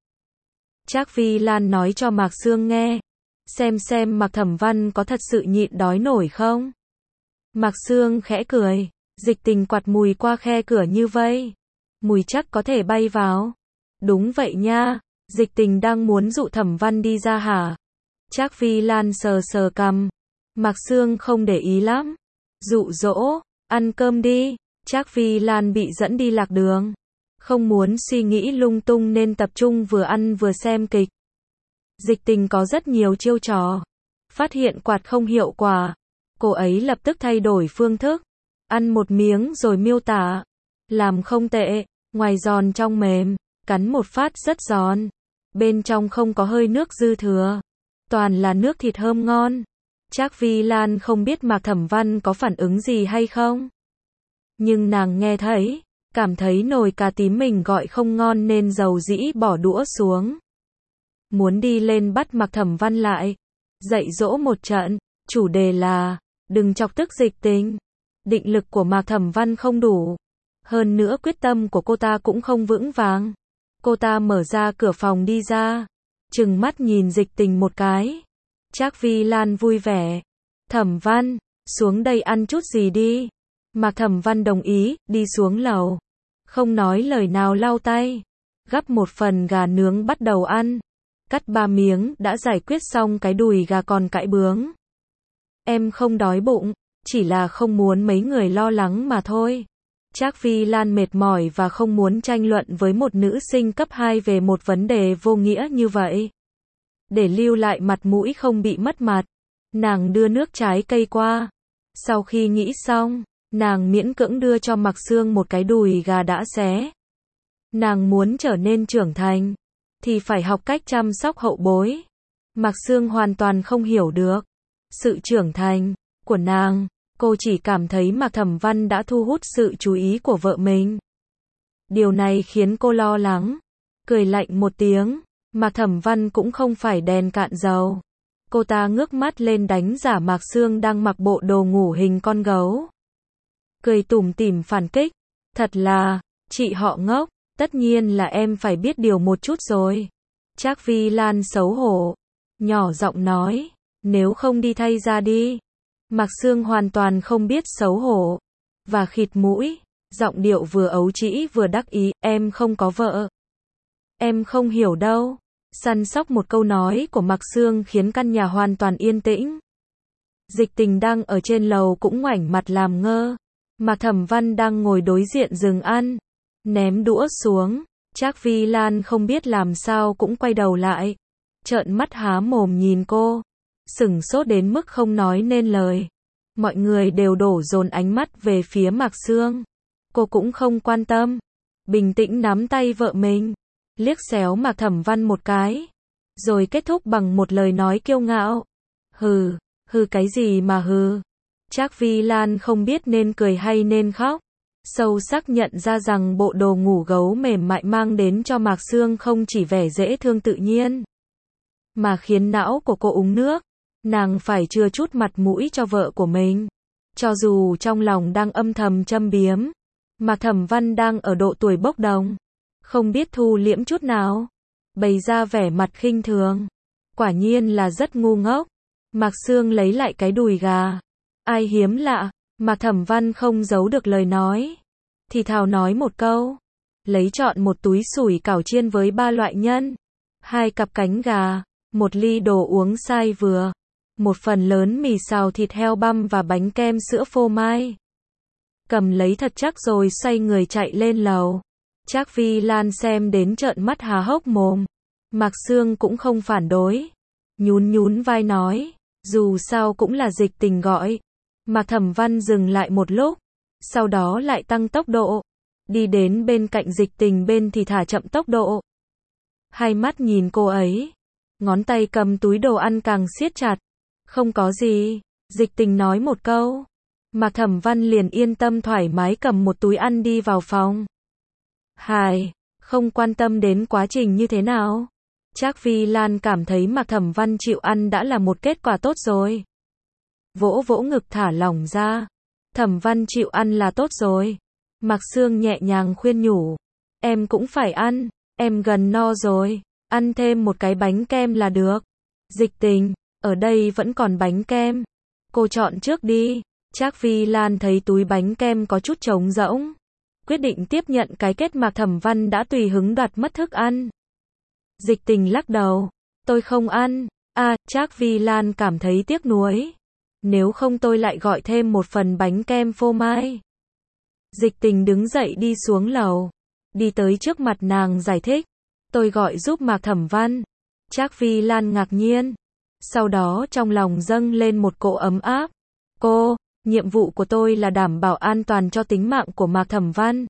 Trác Vi Lan nói cho Mạc Sương nghe. Xem xem Mạc Thẩm Văn có thật sự nhịn đói nổi không? Mạc Sương khẽ cười. Dịch Tình quạt mùi qua khe cửa như vây. Mùi chắc có thể bay vào. Đúng vậy nha. Dịch Tình đang muốn dụ Thẩm Văn đi ra hả? Trác Vi Lan sờ sờ cằm. Mạc Sương không để ý lắm. Dụ dỗ, ăn cơm đi. Trác Vi Lan bị dẫn đi lạc đường. Không muốn suy nghĩ lung tung nên tập trung vừa ăn vừa xem kịch. Dịch Tình có rất nhiều chiêu trò. Phát hiện quạt không hiệu quả, cô ấy lập tức thay đổi phương thức. Ăn một miếng rồi miêu tả. Làm không tệ, ngoài giòn trong mềm, cắn một phát rất giòn. Bên trong không có hơi nước dư thừa. Toàn là nước thịt thơm ngon. Trác Vi Lan không biết Mạc Thẩm Văn có phản ứng gì hay không. Nhưng nàng nghe thấy, cảm thấy nồi cà tím mình gọi không ngon nên dầu dĩ bỏ đũa xuống. Muốn đi lên bắt Mạc Thẩm Văn lại. Dạy dỗ một trận, chủ đề là, đừng chọc tức Dịch Tình. Định lực của Mạc Thẩm Văn không đủ. Hơn nữa quyết tâm của cô ta cũng không vững vàng. Cô ta mở ra cửa phòng đi ra. Trừng mắt nhìn Dịch Tình một cái. Trác Vi Lan vui vẻ. Thẩm Văn, xuống đây ăn chút gì đi. Mạc Thẩm Văn đồng ý, đi xuống lầu. Không nói lời nào lau tay. Gắp một phần gà nướng bắt đầu ăn. Cắt ba miếng đã giải quyết xong cái đùi gà còn cãi bướng. Em không đói bụng, chỉ là không muốn mấy người lo lắng mà thôi. Trác Vi Lan mệt mỏi và không muốn tranh luận với một nữ sinh cấp hai về một vấn đề vô nghĩa như vậy. Để lưu lại mặt mũi không bị mất mặt, nàng đưa nước trái cây qua. Sau khi nghĩ xong, nàng miễn cưỡng đưa cho Mạc Sương một cái đùi gà đã xé. Nàng muốn trở nên trưởng thành, thì phải học cách chăm sóc hậu bối. Mạc Sương hoàn toàn không hiểu được sự trưởng thành của nàng. Cô chỉ cảm thấy Mạc Thẩm Văn đã thu hút sự chú ý của vợ mình. Điều này khiến cô lo lắng. Cười lạnh một tiếng. Mạc Thẩm Văn cũng không phải đèn cạn dầu. Cô ta ngước mắt lên đánh giả Mạc Sương đang mặc bộ đồ ngủ hình con gấu. Cười tủm tỉm phản kích. Thật là, chị họ ngốc. Tất nhiên là em phải biết điều một chút rồi. Trác Vi Lan xấu hổ. Nhỏ giọng nói. Nếu không đi thay ra đi. Mạc Sương hoàn toàn không biết xấu hổ. Và khịt mũi. Giọng điệu vừa ấu trĩ vừa đắc ý. Em không có vợ. Em không hiểu đâu. Săn sóc một câu nói của Mạc Sương khiến căn nhà hoàn toàn yên tĩnh. Dịch Tình đang ở trên lầu cũng ngoảnh mặt làm ngơ. Mạc Thẩm Văn đang ngồi đối diện giường ăn. Ném đũa xuống. Trác Vi Lan không biết làm sao cũng quay đầu lại. Trợn mắt há mồm nhìn cô. Sửng sốt đến mức không nói nên lời. Mọi người đều đổ dồn ánh mắt về phía Mạc Sương. Cô cũng không quan tâm. Bình tĩnh nắm tay vợ mình. Liếc xéo Mạc Thẩm Văn một cái. Rồi kết thúc bằng một lời nói kiêu ngạo. Hừ, hừ cái gì mà hừ. Trác Vi Lan không biết nên cười hay nên khóc. Sâu sắc nhận ra rằng bộ đồ ngủ gấu mềm mại mang đến cho Mạc Sương không chỉ vẻ dễ thương tự nhiên, mà khiến não của cô uống nước. Nàng phải chừa chút mặt mũi cho vợ của mình. Cho dù trong lòng đang âm thầm châm biếm. Mạc Thẩm Văn đang ở độ tuổi bốc đồng. Không biết thu liễm chút nào. Bày ra vẻ mặt khinh thường. Quả nhiên là rất ngu ngốc. Mạc Sương lấy lại cái đùi gà. Ai hiếm lạ. Mạc Thẩm Văn không giấu được lời nói. Thì thào nói một câu. Lấy chọn một túi sủi cảo chiên với ba loại nhân. Hai cặp cánh gà. Một ly đồ uống sai vừa. Một phần lớn mì xào thịt heo băm và bánh kem sữa phô mai. Cầm lấy thật chắc rồi xoay người chạy lên lầu. Trác Vi Lan xem đến trợn mắt há hốc mồm. Mạc Sương cũng không phản đối. Nhún nhún vai nói. Dù sao cũng là Dịch Tình gọi. Mạc Thẩm Văn dừng lại một lúc. Sau đó lại tăng tốc độ. Đi đến bên cạnh Dịch Tình bên thì thả chậm tốc độ. Hai mắt nhìn cô ấy. Ngón tay cầm túi đồ ăn càng siết chặt. Không có gì. Dịch Tình nói một câu. Mạc Thẩm Văn liền yên tâm thoải mái cầm một túi ăn đi vào phòng. Hài, không quan tâm đến quá trình như thế nào. Trác Vi Lan cảm thấy Mạc Thẩm Văn chịu ăn đã là một kết quả tốt rồi. Vỗ vỗ ngực thả lỏng ra. Thẩm Văn chịu ăn là tốt rồi. Mạc Sương nhẹ nhàng khuyên nhủ. Em cũng phải ăn, em gần no rồi. Ăn thêm một cái bánh kem là được. Dịch Tình, ở đây vẫn còn bánh kem. Cô chọn trước đi. Trác Vi Lan thấy túi bánh kem có chút trống rỗng. Quyết định tiếp nhận cái kết Mạc Thẩm Văn đã tùy hứng đoạt mất thức ăn. Dịch Tình lắc đầu. Tôi không ăn. À, Trác Vi Lan cảm thấy tiếc nuối. Nếu không tôi lại gọi thêm một phần bánh kem phô mai. Dịch Tình đứng dậy đi xuống lầu. đi tới trước mặt nàng giải thích. Tôi gọi giúp Mạc Thẩm Văn. Trác Vi Lan ngạc nhiên. Sau đó trong lòng dâng lên một cỗ ấm áp. Cô, nhiệm vụ của tôi là đảm bảo an toàn cho tính mạng của Mạc Thẩm Văn.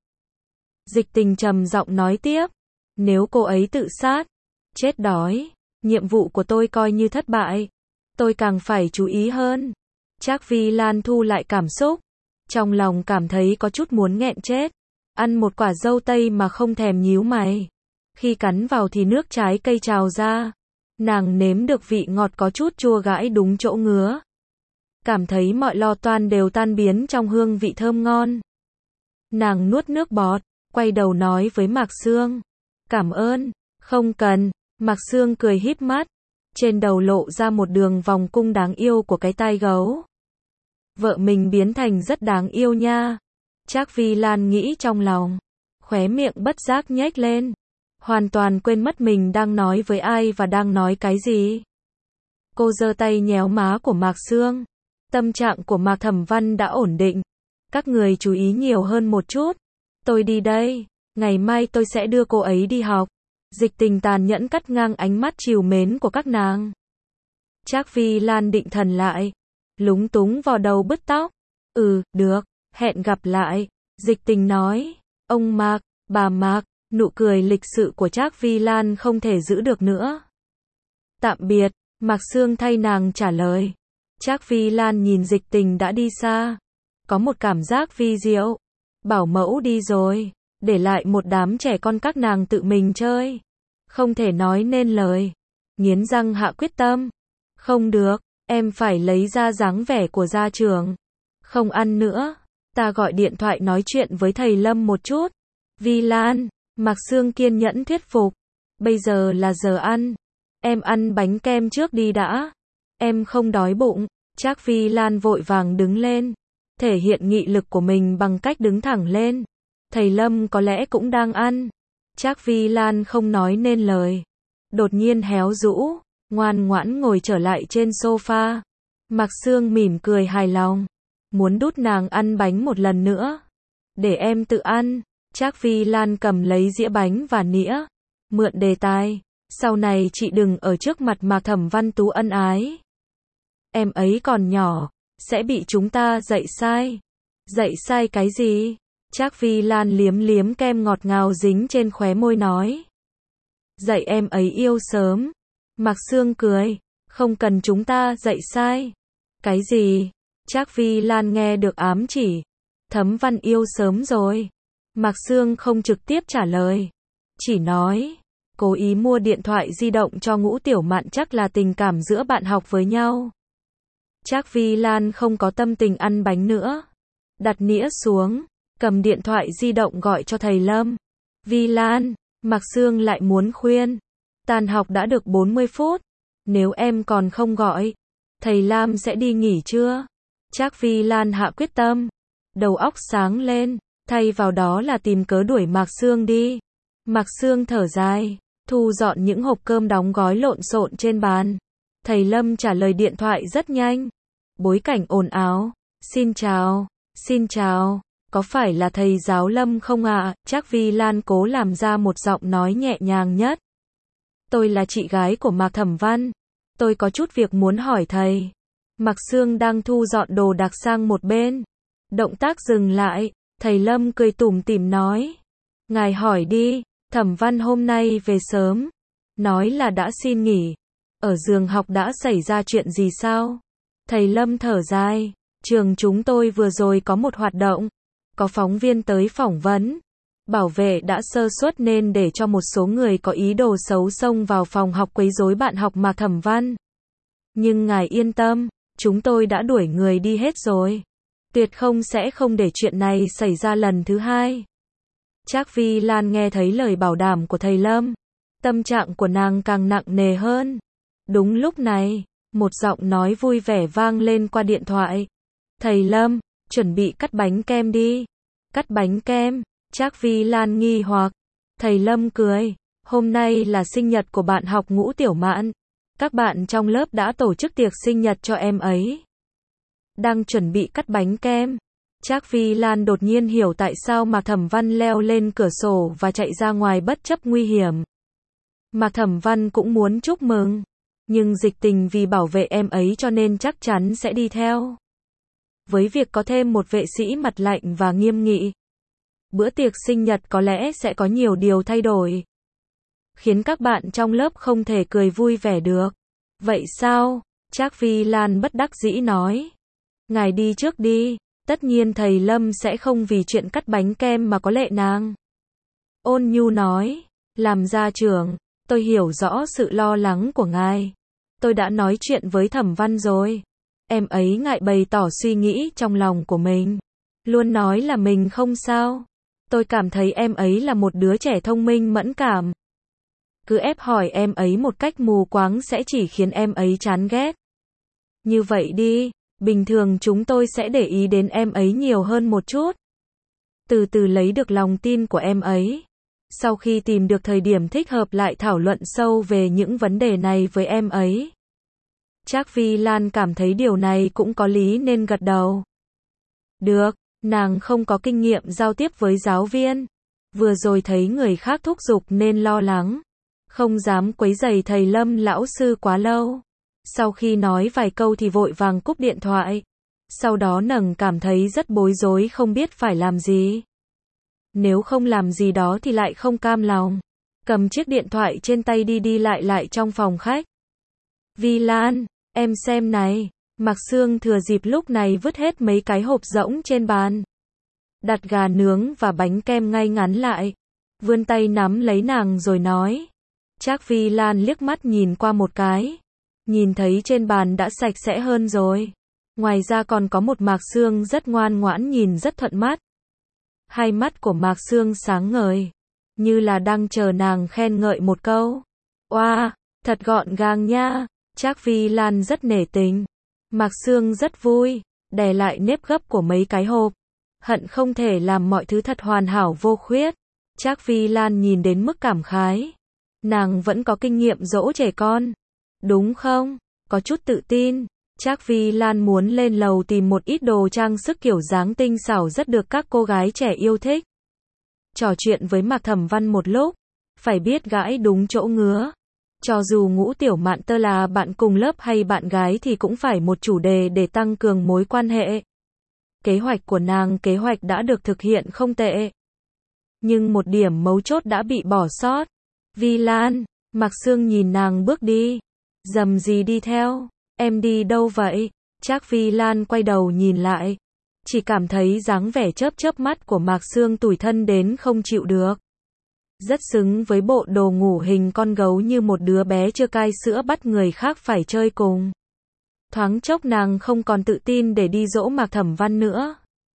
Dịch Tình trầm giọng nói tiếp. Nếu cô ấy tự sát, chết đói, nhiệm vụ của tôi coi như thất bại. Tôi càng phải chú ý hơn. Trác Vi Lan thu lại cảm xúc. Trong lòng cảm thấy có chút muốn nghẹn chết. Ăn một quả dâu tây mà không thèm nhíu mày. Khi cắn vào thì nước trái cây trào ra. Nàng nếm được vị ngọt có chút chua gãi đúng chỗ ngứa. Cảm thấy mọi lo toan đều tan biến trong hương vị thơm ngon. Nàng nuốt nước bọt, quay đầu nói với Mạc Sương. Cảm ơn, không cần. Mạc Sương cười híp mắt. Trên đầu lộ ra một đường vòng cung đáng yêu của cái tai gấu. Vợ mình biến thành rất đáng yêu nha. Trác Vi Lan nghĩ trong lòng. Khóe miệng bất giác nhếch lên. Hoàn toàn quên mất mình đang nói với ai và đang nói cái gì. Cô giơ tay nhéo má của Mạc Sương. Tâm trạng của Mạc Thẩm Văn đã ổn định. Các người chú ý nhiều hơn một chút. Tôi đi đây. Ngày mai tôi sẽ đưa cô ấy đi học. Dịch Tình tàn nhẫn cắt ngang ánh mắt trìu mến của các nàng. Trác Vi Lan định thần lại. Lúng túng vò đầu bứt tóc. Ừ, được. Hẹn gặp lại. Dịch Tình nói. Ông Mạc, bà Mạc. Nụ cười lịch sự của Trác Vi Lan không thể giữ được nữa. Tạm biệt. Mạc Sương thay nàng trả lời. Trác Vi Lan nhìn Dịch Tình đã đi xa. Có một cảm giác vi diệu. Bảo mẫu đi rồi. Để lại một đám trẻ con các nàng tự mình chơi. Không thể nói nên lời. Nghiến răng hạ quyết tâm. Không được, em phải lấy ra dáng vẻ của gia trưởng. Không ăn nữa. Ta gọi điện thoại nói chuyện với thầy Lâm một chút. Vi Lan, Mạc Sương kiên nhẫn thuyết phục. Bây giờ là giờ ăn. Em ăn bánh kem trước đi đã. Em không đói bụng. Trác Vi Lan vội vàng đứng lên. Thể hiện nghị lực của mình bằng cách đứng thẳng lên. Thầy Lâm có lẽ cũng đang ăn. Trác Vi Lan không nói nên lời. Đột nhiên héo rũ, ngoan ngoãn ngồi trở lại trên sofa. Mạc Sương mỉm cười hài lòng. Muốn đút nàng ăn bánh một lần nữa. Để em tự ăn. Trác Vi Lan cầm lấy dĩa bánh và nĩa. Mượn đề tài. Sau này chị đừng ở trước mặt Mạc Thẩm Văn Tú ân ái. Em ấy còn nhỏ. Sẽ bị chúng ta dạy sai. Dạy sai cái gì? Trác Vi Lan liếm liếm kem ngọt ngào dính trên khóe môi nói. Dạy em ấy yêu sớm. Mạc Sương cười. Không cần chúng ta dạy sai. Cái gì? Trác Vi Lan nghe được ám chỉ. Thẩm Văn yêu sớm rồi. Mạc Sương không trực tiếp trả lời. Chỉ nói. Cố ý mua điện thoại di động cho Ngũ Tiểu Mạn chắc là tình cảm giữa bạn học với nhau. Trác Vi Lan không có tâm tình ăn bánh nữa. Đặt nĩa xuống. Cầm điện thoại di động gọi cho thầy Lâm. Vi Lan, Mạc Sương lại muốn khuyên. Tan học đã được bốn mươi phút. Nếu em còn không gọi, thầy Lam sẽ đi nghỉ trưa. Trác Vi Lan hạ quyết tâm. Đầu óc sáng lên, thay vào đó là tìm cớ đuổi Mạc Sương đi. Mạc Sương thở dài, thu dọn những hộp cơm đóng gói lộn xộn trên bàn. Thầy Lâm trả lời điện thoại rất nhanh. Bối cảnh ồn ào. Xin chào, xin chào. Có phải là thầy giáo Lâm không ạ? À? Trác Vi Lan cố làm ra một giọng nói nhẹ nhàng nhất. Tôi là chị gái của Mạc Thẩm Văn. Tôi có chút việc muốn hỏi thầy. Mạc Sương đang thu dọn đồ đạc sang một bên. Động tác dừng lại. Thầy Lâm cười tủm tỉm nói. Ngài hỏi đi. Thẩm Văn hôm nay về sớm. Nói là đã xin nghỉ. Ở giường học đã xảy ra chuyện gì sao? Thầy Lâm thở dài. Trường chúng tôi vừa rồi có một hoạt động. Có phóng viên tới phỏng vấn. Bảo vệ đã sơ suất nên để cho một số người có ý đồ xấu xông vào phòng học quấy rối bạn học Mạc Thẩm Văn. Nhưng ngài yên tâm, chúng tôi đã đuổi người đi hết rồi. Tuyệt không sẽ không để chuyện này xảy ra lần thứ hai. Trác Vi Lan nghe thấy lời bảo đảm của thầy Lâm. Tâm trạng của nàng càng nặng nề hơn. Đúng lúc này, một giọng nói vui vẻ vang lên qua điện thoại. Thầy Lâm, chuẩn bị cắt bánh kem đi. Cắt bánh kem. Trác Vi Lan nghi hoặc. Thầy Lâm cười. Hôm nay là sinh nhật của bạn học Ngũ Tiểu Mạn. Các bạn trong lớp đã tổ chức tiệc sinh nhật cho em ấy. Đang chuẩn bị cắt bánh kem. Trác Phi Lan đột nhiên hiểu tại sao Mạc Thẩm Văn leo lên cửa sổ và chạy ra ngoài bất chấp nguy hiểm. Mạc Thẩm Văn cũng muốn chúc mừng, nhưng Dịch Tình vì bảo vệ em ấy cho nên chắc chắn sẽ đi theo. Với việc có thêm một vệ sĩ mặt lạnh và nghiêm nghị, bữa tiệc sinh nhật có lẽ sẽ có nhiều điều thay đổi, khiến các bạn trong lớp không thể cười vui vẻ được. Vậy sao? Trác Phi Lan bất đắc dĩ nói. Ngài đi trước đi, tất nhiên thầy Lâm sẽ không vì chuyện cắt bánh kem mà có lệ nàng. Ôn Nhu nói, làm gia trưởng, tôi hiểu rõ sự lo lắng của ngài. Tôi đã nói chuyện với Thẩm Văn rồi. Em ấy ngại bày tỏ suy nghĩ trong lòng của mình. Luôn nói là mình không sao. Tôi cảm thấy em ấy là một đứa trẻ thông minh mẫn cảm. Cứ ép hỏi em ấy một cách mù quáng sẽ chỉ khiến em ấy chán ghét. Như vậy đi, bình thường chúng tôi sẽ để ý đến em ấy nhiều hơn một chút. Từ từ lấy được lòng tin của em ấy. Sau khi tìm được thời điểm thích hợp lại thảo luận sâu về những vấn đề này với em ấy. Trác Phi Lan cảm thấy điều này cũng có lý nên gật đầu. Được, nàng không có kinh nghiệm giao tiếp với giáo viên. Vừa rồi thấy người khác thúc giục nên lo lắng. Không dám quấy rầy thầy Lâm lão sư quá lâu. Sau khi nói vài câu thì vội vàng cúp điện thoại. Sau đó nàng cảm thấy rất bối rối không biết phải làm gì. Nếu không làm gì đó thì lại không cam lòng. Cầm chiếc điện thoại trên tay đi đi lại lại trong phòng khách. Vi Lan, em xem này. Mạc Sương thừa dịp lúc này vứt hết mấy cái hộp rỗng trên bàn. Đặt gà nướng và bánh kem ngay ngắn lại. Vươn tay nắm lấy nàng rồi nói. Trác Vi Lan liếc mắt nhìn qua một cái. Nhìn thấy trên bàn đã sạch sẽ hơn rồi. Ngoài ra còn có một Mạc Sương rất ngoan ngoãn nhìn rất thuận mắt. Hai mắt của Mạc Sương sáng ngời. Như là đang chờ nàng khen ngợi một câu. Oa, wow, thật gọn gàng nha. Trác Vi Lan rất nể tình. Mạc Sương rất vui. Đè lại nếp gấp của mấy cái hộp. Hận không thể làm mọi thứ thật hoàn hảo vô khuyết. Trác Vi Lan nhìn đến mức cảm khái. Nàng vẫn có kinh nghiệm dỗ trẻ con. Đúng không? Có chút tự tin. Trác Vi Lan muốn lên lầu tìm một ít đồ trang sức kiểu dáng tinh xảo rất được các cô gái trẻ yêu thích. Trò chuyện với Mạc Thẩm Văn một lúc. Phải biết gãi đúng chỗ ngứa. Cho dù Ngũ Tiểu Mạn Tơ là bạn cùng lớp hay bạn gái thì cũng phải một chủ đề để tăng cường mối quan hệ. Kế hoạch của nàng kế hoạch đã được thực hiện không tệ. Nhưng một điểm mấu chốt đã bị bỏ sót. Vi Lan, Mạc Sương nhìn nàng bước đi. Dầm gì đi theo, em đi đâu vậy? Trác Vi Lan quay đầu nhìn lại. Chỉ cảm thấy dáng vẻ chớp chớp mắt của Mạc Sương tủi thân đến không chịu được. Rất xứng với bộ đồ ngủ hình con gấu như một đứa bé chưa cai sữa bắt người khác phải chơi cùng. Thoáng chốc nàng không còn tự tin để đi dỗ Mạc Thẩm Văn nữa.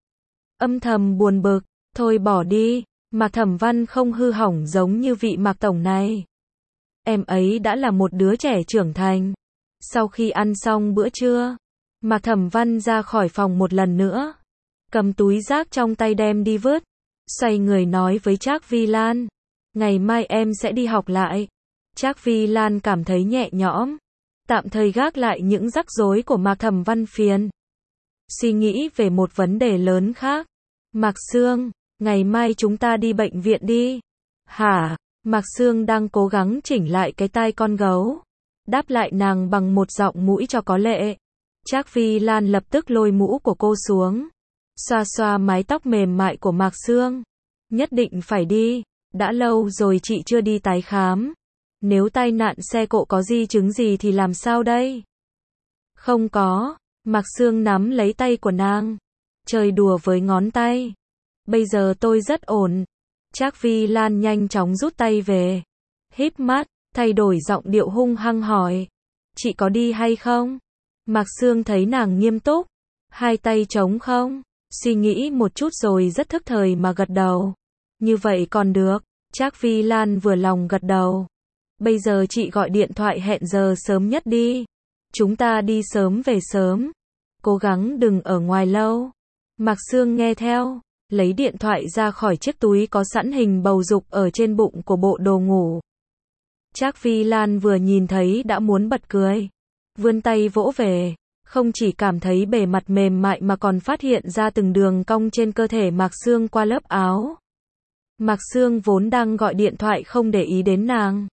Âm thầm buồn bực, thôi bỏ đi, Mạc Thẩm Văn không hư hỏng giống như vị Mạc Tổng này. Em ấy đã là một đứa trẻ trưởng thành. Sau khi ăn xong bữa trưa, Mạc Thẩm Văn ra khỏi phòng một lần nữa. Cầm túi rác trong tay đem đi vứt. Xoay người nói với Trác Vi Lan. Ngày mai em sẽ đi học lại. Trác Vi Lan cảm thấy nhẹ nhõm. Tạm thời gác lại những rắc rối của Mạc Thẩm Văn phiền. Suy nghĩ về một vấn đề lớn khác. Mạc Sương, ngày mai chúng ta đi bệnh viện đi. Hả? Mạc Sương đang cố gắng chỉnh lại cái tai con gấu. Đáp lại nàng bằng một giọng mũi cho có lệ. Trác Vi Lan lập tức lôi mũ của cô xuống. Xoa xoa mái tóc mềm mại của Mạc Sương. Nhất định phải đi. Đã lâu rồi chị chưa đi tái khám. Nếu tai nạn xe cộ có di chứng gì thì làm sao đây? Không có. Mạc Sương nắm lấy tay của nàng. Chơi đùa với ngón tay. Bây giờ tôi rất ổn. Trác Vi Lan nhanh chóng rút tay về. Híp mắt, thay đổi giọng điệu hung hăng hỏi. Chị có đi hay không? Mạc Sương thấy nàng nghiêm túc. Hai tay trống không? Suy nghĩ một chút rồi rất thức thời mà gật đầu. Như vậy còn được. Trác Vi Lan vừa lòng gật đầu. Bây giờ chị gọi điện thoại hẹn giờ sớm nhất đi. Chúng ta đi sớm về sớm. Cố gắng đừng ở ngoài lâu. Mạc Sương nghe theo. Lấy điện thoại ra khỏi chiếc túi có sẵn hình bầu dục ở trên bụng của bộ đồ ngủ. Trác Vi Lan vừa nhìn thấy đã muốn bật cười. Vươn tay vỗ về. Không chỉ cảm thấy bề mặt mềm mại mà còn phát hiện ra từng đường cong trên cơ thể Mạc Sương qua lớp áo. Mạc Sương vốn đang gọi điện thoại không để ý đến nàng.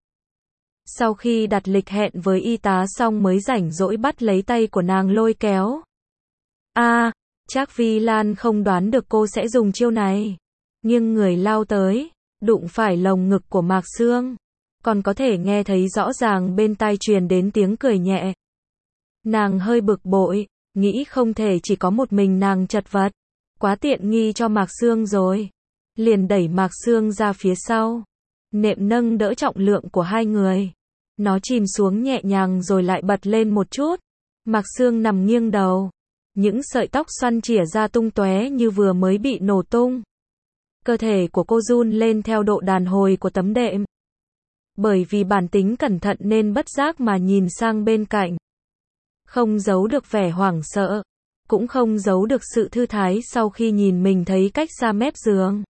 Sau khi đặt lịch hẹn với y tá xong mới rảnh rỗi bắt lấy tay của nàng lôi kéo. A, à, Trác Vi Lan không đoán được cô sẽ dùng chiêu này. Nghiêng người lao tới, đụng phải lồng ngực của Mạc Sương. Còn có thể nghe thấy rõ ràng bên tai truyền đến tiếng cười nhẹ. Nàng hơi bực bội, nghĩ không thể chỉ có một mình nàng chật vật. Quá tiện nghi cho Mạc Sương rồi. Liền đẩy Mạc Sương ra phía sau. Nệm nâng đỡ trọng lượng của hai người. Nó chìm xuống nhẹ nhàng rồi lại bật lên một chút. Mạc Sương nằm nghiêng đầu. Những sợi tóc xoăn chỉa ra tung tóe như vừa mới bị nổ tung. Cơ thể của cô run lên theo độ đàn hồi của tấm đệm. Bởi vì bản tính cẩn thận nên bất giác mà nhìn sang bên cạnh. Không giấu được vẻ hoảng sợ. Cũng không giấu được sự thư thái sau khi nhìn mình thấy cách xa mép giường.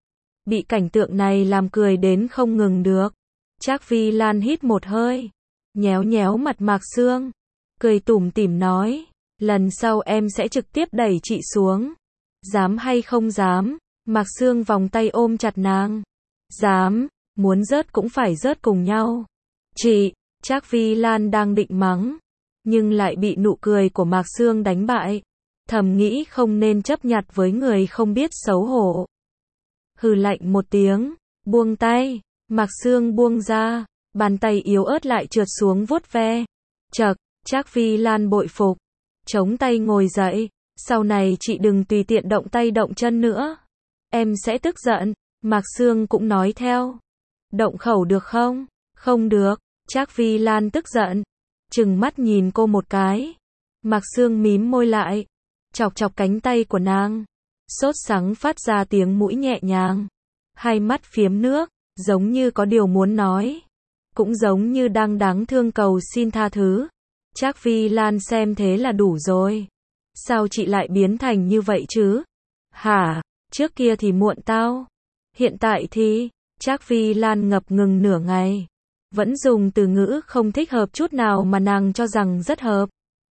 Bị cảnh tượng này làm cười đến không ngừng được. Trác Vi Lan hít một hơi. Nhéo nhéo mặt Mạc Sương. Cười tủm tỉm nói. Lần sau em sẽ trực tiếp đẩy chị xuống. Dám hay không dám? Mạc Sương vòng tay ôm chặt nàng. Dám, muốn rớt cũng phải rớt cùng nhau. Chị, Trác Vi Lan đang định mắng. Nhưng lại bị nụ cười của Mạc Sương đánh bại. Thầm nghĩ không nên chấp nhặt với người không biết xấu hổ. Hừ lạnh một tiếng, buông tay. Mạc Sương buông ra, bàn tay yếu ớt lại trượt xuống vuốt ve. Chậc, Trác Vi Lan bội phục. Chống tay ngồi dậy, sau này chị đừng tùy tiện động tay động chân nữa. Em sẽ tức giận. Mạc Sương cũng nói theo. Động khẩu được không? Không được. Trác Vi Lan tức giận. Trừng mắt nhìn cô một cái. Mạc Sương mím môi lại. Chọc chọc cánh tay của nàng. Sốt sắng phát ra tiếng mũi nhẹ nhàng. Hai mắt phiếm nước, giống như có điều muốn nói. Cũng giống như đang đáng thương cầu xin tha thứ. Trác Vi Lan xem thế là đủ rồi. Sao chị lại biến thành như vậy chứ? Hả? Trước kia thì muộn tao. Hiện tại thì... Trác Vi Lan ngập ngừng nửa ngày. Vẫn dùng từ ngữ không thích hợp chút nào mà nàng cho rằng rất hợp.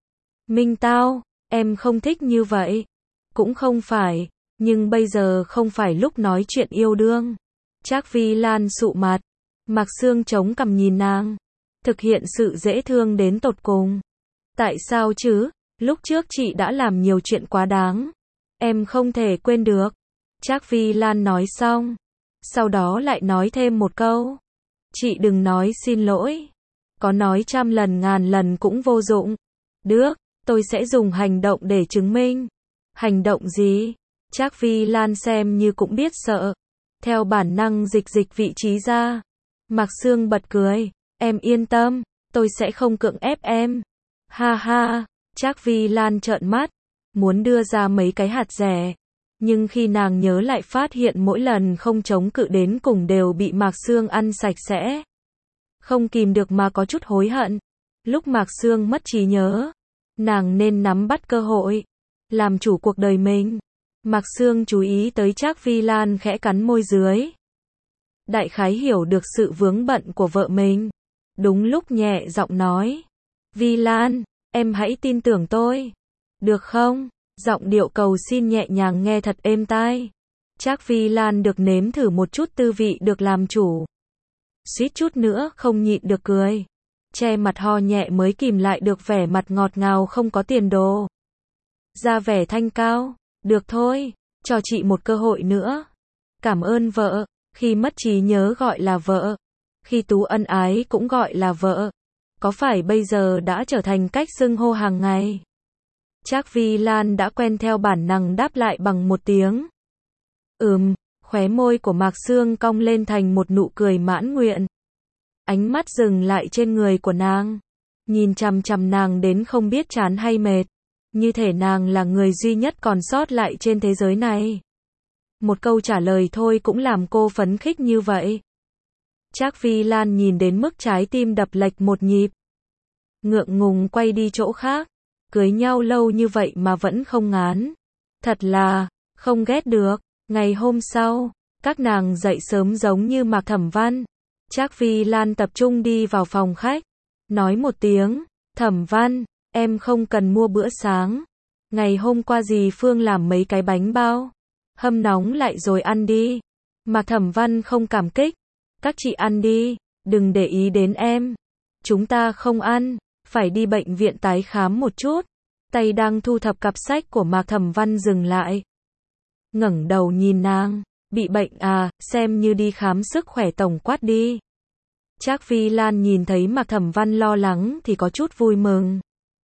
Minh tao, em không thích như vậy. Cũng không phải, nhưng bây giờ không phải lúc nói chuyện yêu đương. Trác Vi Lan sụ mặt. Mạc Sương chống cằm nhìn nàng. Thực hiện sự dễ thương đến tột cùng. Tại sao chứ? Lúc trước chị đã làm nhiều chuyện quá đáng. Em không thể quên được. Trác Vi Lan nói xong. Sau đó lại nói thêm một câu. Chị đừng nói xin lỗi. Có nói trăm lần ngàn lần cũng vô dụng. Được, tôi sẽ dùng hành động để chứng minh. Hành động gì? Trác Vi Lan xem như cũng biết sợ. Theo bản năng dịch dịch vị trí ra. Mạc Sương bật cười. Em yên tâm, tôi sẽ không cưỡng ép em. Ha ha, Trác Vi Lan trợn mắt. Muốn đưa ra mấy cái hạt rẻ. Nhưng khi nàng nhớ lại phát hiện mỗi lần không chống cự đến cùng đều bị Mạc Sương ăn sạch sẽ. Không kìm được mà có chút hối hận. Lúc Mạc Sương mất trí nhớ, nàng nên nắm bắt cơ hội. Làm chủ cuộc đời mình. Mạc Sương chú ý tới Trác Vi Lan khẽ cắn môi dưới. Đại khái hiểu được sự vướng bận của vợ mình. Đúng lúc nhẹ giọng nói. Vi Lan, em hãy tin tưởng tôi. Được không? Giọng điệu cầu xin nhẹ nhàng nghe thật êm tai. Trác Vi Lan được nếm thử một chút tư vị được làm chủ. Suýt chút nữa không nhịn được cười. Che mặt ho nhẹ mới kìm lại được vẻ mặt ngọt ngào không có tiền đồ. Ra vẻ thanh cao. Được thôi, cho chị một cơ hội nữa. Cảm ơn vợ. Khi mất trí nhớ gọi là vợ. Khi tú ân ái cũng gọi là vợ. Có phải bây giờ đã trở thành cách xưng hô hàng ngày? Trác Vi Lan đã quen theo bản năng đáp lại bằng một tiếng. Ừm, khóe môi của Mạc Sương cong lên thành một nụ cười mãn nguyện. Ánh mắt dừng lại trên người của nàng. Nhìn chằm chằm nàng đến không biết chán hay mệt. Như thể nàng là người duy nhất còn sót lại trên thế giới này. Một câu trả lời thôi cũng làm cô phấn khích như vậy. Trác Vi Lan nhìn đến mức trái tim đập lệch một nhịp. Ngượng ngùng quay đi chỗ khác. Cưới nhau lâu như vậy mà vẫn không ngán. Thật là, không ghét được. Ngày hôm sau, các nàng dậy sớm giống như Mạc Thẩm Văn. Trác Vi Lan tập trung đi vào phòng khách. Nói một tiếng, Thẩm Văn, Em không cần mua bữa sáng. Ngày hôm qua dì Phương làm mấy cái bánh bao. Hâm nóng lại rồi ăn đi. Mạc Thẩm Văn không cảm kích. Các chị ăn đi, đừng để ý đến em. Chúng ta không ăn, phải đi bệnh viện tái khám một chút. Tay đang thu thập cặp sách của Mạc Thẩm Văn dừng lại. Ngẩng đầu nhìn nàng, bị bệnh à, xem như đi khám sức khỏe tổng quát đi. Trác Phi Lan nhìn thấy Mạc Thẩm Văn lo lắng thì có chút vui mừng.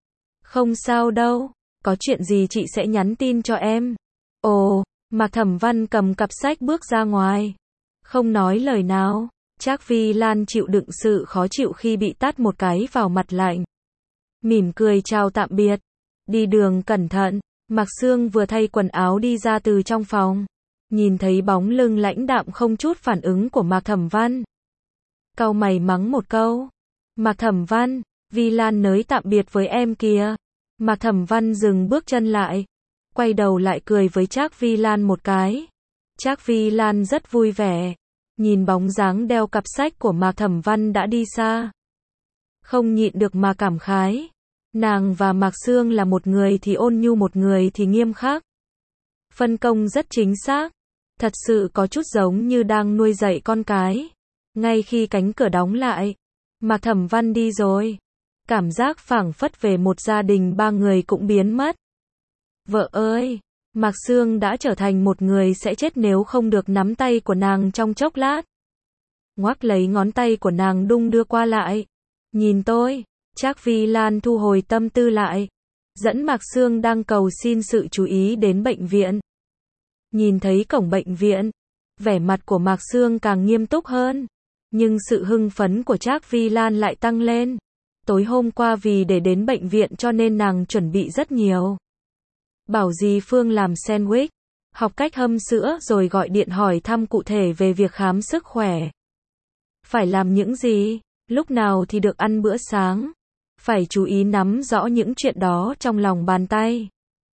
Không sao đâu, có chuyện gì chị sẽ nhắn tin cho em. Ồ, Mạc Thẩm Văn cầm cặp sách bước ra ngoài. Không nói lời nào, Trác Phi Lan chịu đựng sự khó chịu khi bị tát một cái vào mặt lạnh. Mỉm cười chào tạm biệt. Đi đường cẩn thận, Mạc Sương vừa thay quần áo đi ra từ trong phòng. Nhìn thấy bóng lưng lãnh đạm không chút phản ứng của Mạc Thẩm Văn. Cau mày mắng một câu. Mạc Thẩm Văn, Vi Lan nới tạm biệt với em kìa. Mạc Thẩm Văn dừng bước chân lại. Quay đầu lại cười với Trác Vi Lan một cái. Trác Vi Lan rất vui vẻ. Nhìn bóng dáng đeo cặp sách của Mạc Thẩm Văn đã đi xa. Không nhịn được mà cảm khái. Nàng và Mạc Sương là một người thì ôn nhu, một người thì nghiêm khắc. Phân công rất chính xác. Thật sự có chút giống như đang nuôi dạy con cái. Ngay khi cánh cửa đóng lại, Mạc Thẩm Văn đi rồi. Cảm giác phảng phất về một gia đình ba người cũng biến mất. Vợ ơi, Mạc Sương đã trở thành một người sẽ chết nếu không được nắm tay của nàng trong chốc lát. Ngoắc lấy ngón tay của nàng đung đưa qua lại. Nhìn tôi. Trác Vi Lan thu hồi tâm tư lại. Dẫn Mạc Sương đang cầu xin sự chú ý đến bệnh viện. Nhìn thấy cổng bệnh viện, vẻ mặt của Mạc Sương càng nghiêm túc hơn. Nhưng sự hưng phấn của Trác Vi Lan lại tăng lên. Tối hôm qua vì để đến bệnh viện cho nên nàng chuẩn bị rất nhiều. Bảo dì Phương làm sandwich, học cách hâm sữa rồi gọi điện hỏi thăm cụ thể về việc khám sức khỏe. Phải làm những gì, lúc nào thì được ăn bữa sáng. Phải chú ý nắm rõ những chuyện đó trong lòng bàn tay.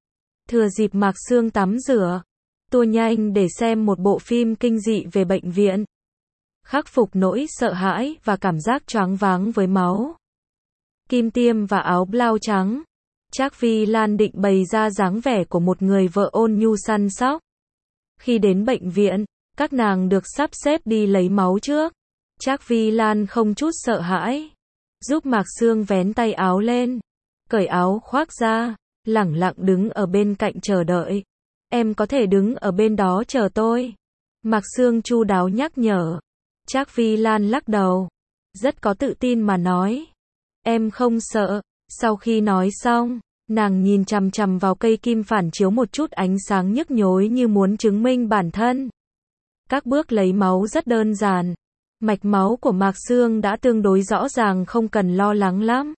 Thừa dịp Mạc Sương tắm rửa, tua nhanh để xem một bộ phim kinh dị về bệnh viện. Khắc phục nỗi sợ hãi và cảm giác choáng váng với máu. Kim tiêm và áo blau trắng. Trác Vi Lan định bày ra dáng vẻ của một người vợ ôn nhu săn sóc. Khi đến bệnh viện, các nàng được sắp xếp đi lấy máu trước. Trác Vi Lan không chút sợ hãi. Giúp Mạc Sương vén tay áo lên. Cởi áo khoác ra. Lẳng lặng đứng ở bên cạnh chờ đợi. Em có thể đứng ở bên đó chờ tôi. Mạc Sương chu đáo nhắc nhở. Trác Vi Lan lắc đầu. Rất có tự tin mà nói. Em không sợ. Sau khi nói xong, nàng nhìn chằm chằm vào cây kim phản chiếu một chút ánh sáng nhức nhối như muốn chứng minh bản thân. Các bước lấy máu rất đơn giản. Mạch máu của Mạc Sương đã tương đối rõ ràng, không cần lo lắng lắm.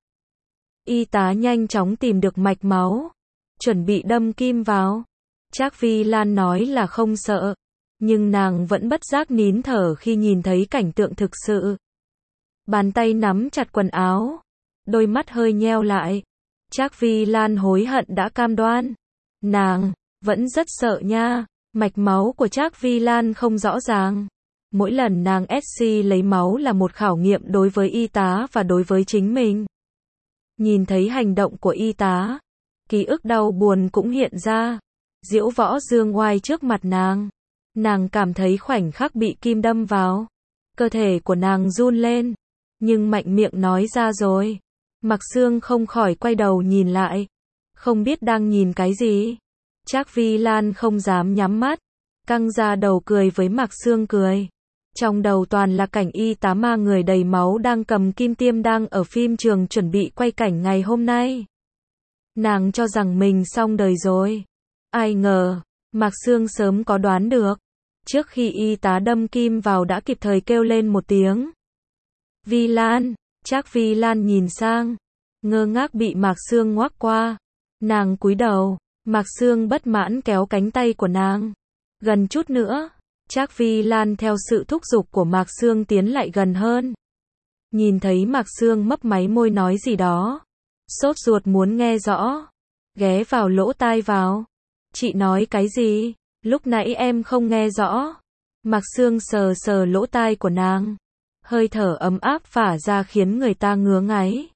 Y tá nhanh chóng tìm được mạch máu. Chuẩn bị đâm kim vào. Trác Vi Lan nói là không sợ. Nhưng nàng vẫn bất giác nín thở khi nhìn thấy cảnh tượng thực sự. Bàn tay nắm chặt quần áo. Đôi mắt hơi nheo lại. Trác Vi Lan hối hận đã cam đoan. Nàng vẫn rất sợ nha. Mạch máu của Trác Vi Lan không rõ ràng. Mỗi lần nàng ét xê lấy máu là một khảo nghiệm đối với y tá và đối với chính mình. Nhìn thấy hành động của y tá, ký ức đau buồn cũng hiện ra. Diễu Võ Dương oai trước mặt nàng. Nàng cảm thấy khoảnh khắc bị kim đâm vào. Cơ thể của nàng run lên. Nhưng mạnh miệng nói ra rồi. Mạc Sương không khỏi quay đầu nhìn lại. Không biết đang nhìn cái gì. Trác Vi Lan không dám nhắm mắt. Căng ra đầu cười với Mạc Sương cười. Trong đầu toàn là cảnh y tá ma người đầy máu đang cầm kim tiêm đang ở phim trường chuẩn bị quay cảnh ngày hôm nay. Nàng cho rằng mình xong đời rồi. Ai ngờ, Mạc Sương sớm có đoán được. Trước khi y tá đâm kim vào đã kịp thời kêu lên một tiếng. Vi Lan, Trác Vi Lan nhìn sang. Ngơ ngác bị Mạc Sương ngoắc qua. Nàng cúi đầu, Mạc Sương bất mãn kéo cánh tay của nàng. Gần chút nữa. Trác Vi Lan theo sự thúc giục của Mạc Sương tiến lại gần hơn. Nhìn thấy Mạc Sương mấp máy môi nói gì đó. Sốt ruột muốn nghe rõ. Ghé vào lỗ tai vào. Chị nói cái gì? Lúc nãy em không nghe rõ. Mạc Sương sờ sờ lỗ tai của nàng. Hơi thở ấm áp phả ra khiến người ta ngứa ngáy.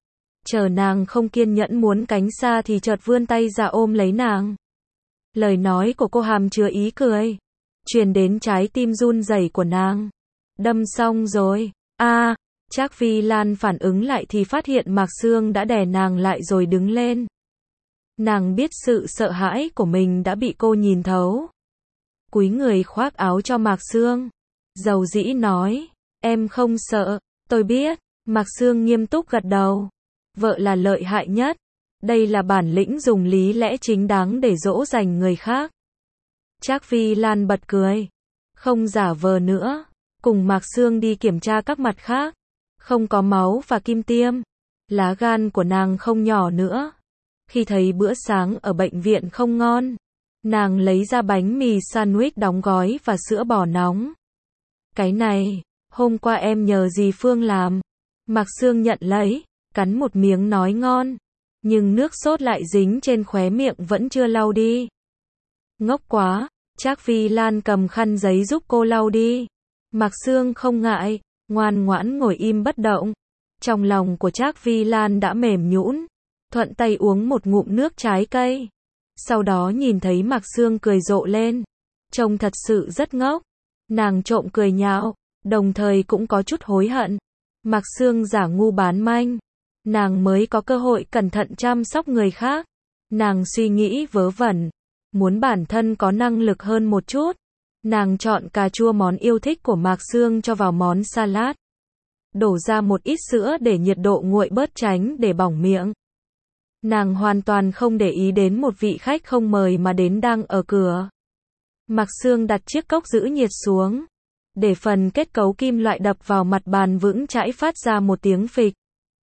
Chờ nàng không kiên nhẫn muốn cánh xa thì chợt vươn tay ra ôm lấy nàng. Lời nói của cô hàm chứa ý cười, truyền đến trái tim run rẩy của nàng. Đâm xong rồi. A, à, Trác Phi Lan phản ứng lại thì phát hiện Mạc Sương đã đè nàng lại rồi đứng lên. Nàng biết sự sợ hãi của mình đã bị cô nhìn thấu. Cúi người khoác áo cho Mạc Sương. Dầu dĩ nói, em không sợ, tôi biết. Mạc Sương nghiêm túc gật đầu. Vợ là lợi hại nhất. Đây là bản lĩnh dùng lý lẽ chính đáng để dỗ dành người khác. Trác Phi Lan bật cười. Không giả vờ nữa. Cùng Mạc Sương đi kiểm tra các mặt khác. Không có máu và kim tiêm. Lá gan của nàng không nhỏ nữa. Khi thấy bữa sáng ở bệnh viện không ngon, nàng lấy ra bánh mì sandwich đóng gói và sữa bò nóng. Cái này, hôm qua em nhờ dì Phương làm. Mạc Sương nhận lấy, cắn một miếng nói ngon. Nhưng nước sốt lại dính trên khóe miệng vẫn chưa lau đi. Ngốc quá, Trác Phi Lan cầm khăn giấy giúp cô lau đi. Mạc Sương không ngại, ngoan ngoãn ngồi im bất động. Trong lòng của Trác Phi Lan đã mềm nhũn, thuận tay uống một ngụm nước trái cây. Sau đó nhìn thấy Mạc Sương cười rộ lên. Trông thật sự rất ngốc. Nàng trộm cười nhạo, đồng thời cũng có chút hối hận. Mạc Sương giả ngu bán manh. Nàng mới có cơ hội cẩn thận chăm sóc người khác. Nàng suy nghĩ vớ vẩn. Muốn bản thân có năng lực hơn một chút. Nàng chọn cà chua món yêu thích của Mạc Sương cho vào món salad. Đổ ra một ít sữa để nhiệt độ nguội bớt tránh để bỏng miệng. Nàng hoàn toàn không để ý đến một vị khách không mời mà đến đang ở cửa. Mạc Sương đặt chiếc cốc giữ nhiệt xuống. Để phần kết cấu kim loại đập vào mặt bàn vững chãi phát ra một tiếng phịch.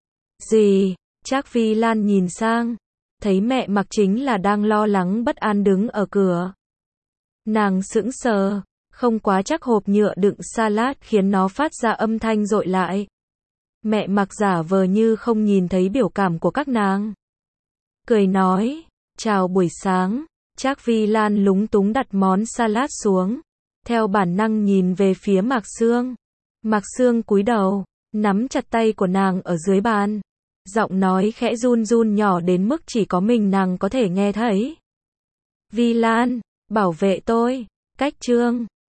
Gì? Trác Phi Lan nhìn sang. Thấy mẹ Mạc chính là đang lo lắng bất an đứng ở cửa. Nàng sững sờ. Không quá chắc hộp nhựa đựng salad khiến nó phát ra âm thanh dội lại. Mẹ Mạc giả vờ như không nhìn thấy biểu cảm của các nàng. Cười nói, chào buổi sáng. Trác Phi Lan lúng túng đặt món salad xuống. Theo bản năng nhìn về phía Mạc Sương. Mạc Sương cúi đầu, nắm chặt tay của nàng ở dưới bàn. Giọng nói khẽ run run nhỏ đến mức chỉ có mình nàng có thể nghe thấy. Vi Lan, bảo vệ tôi. Cách chương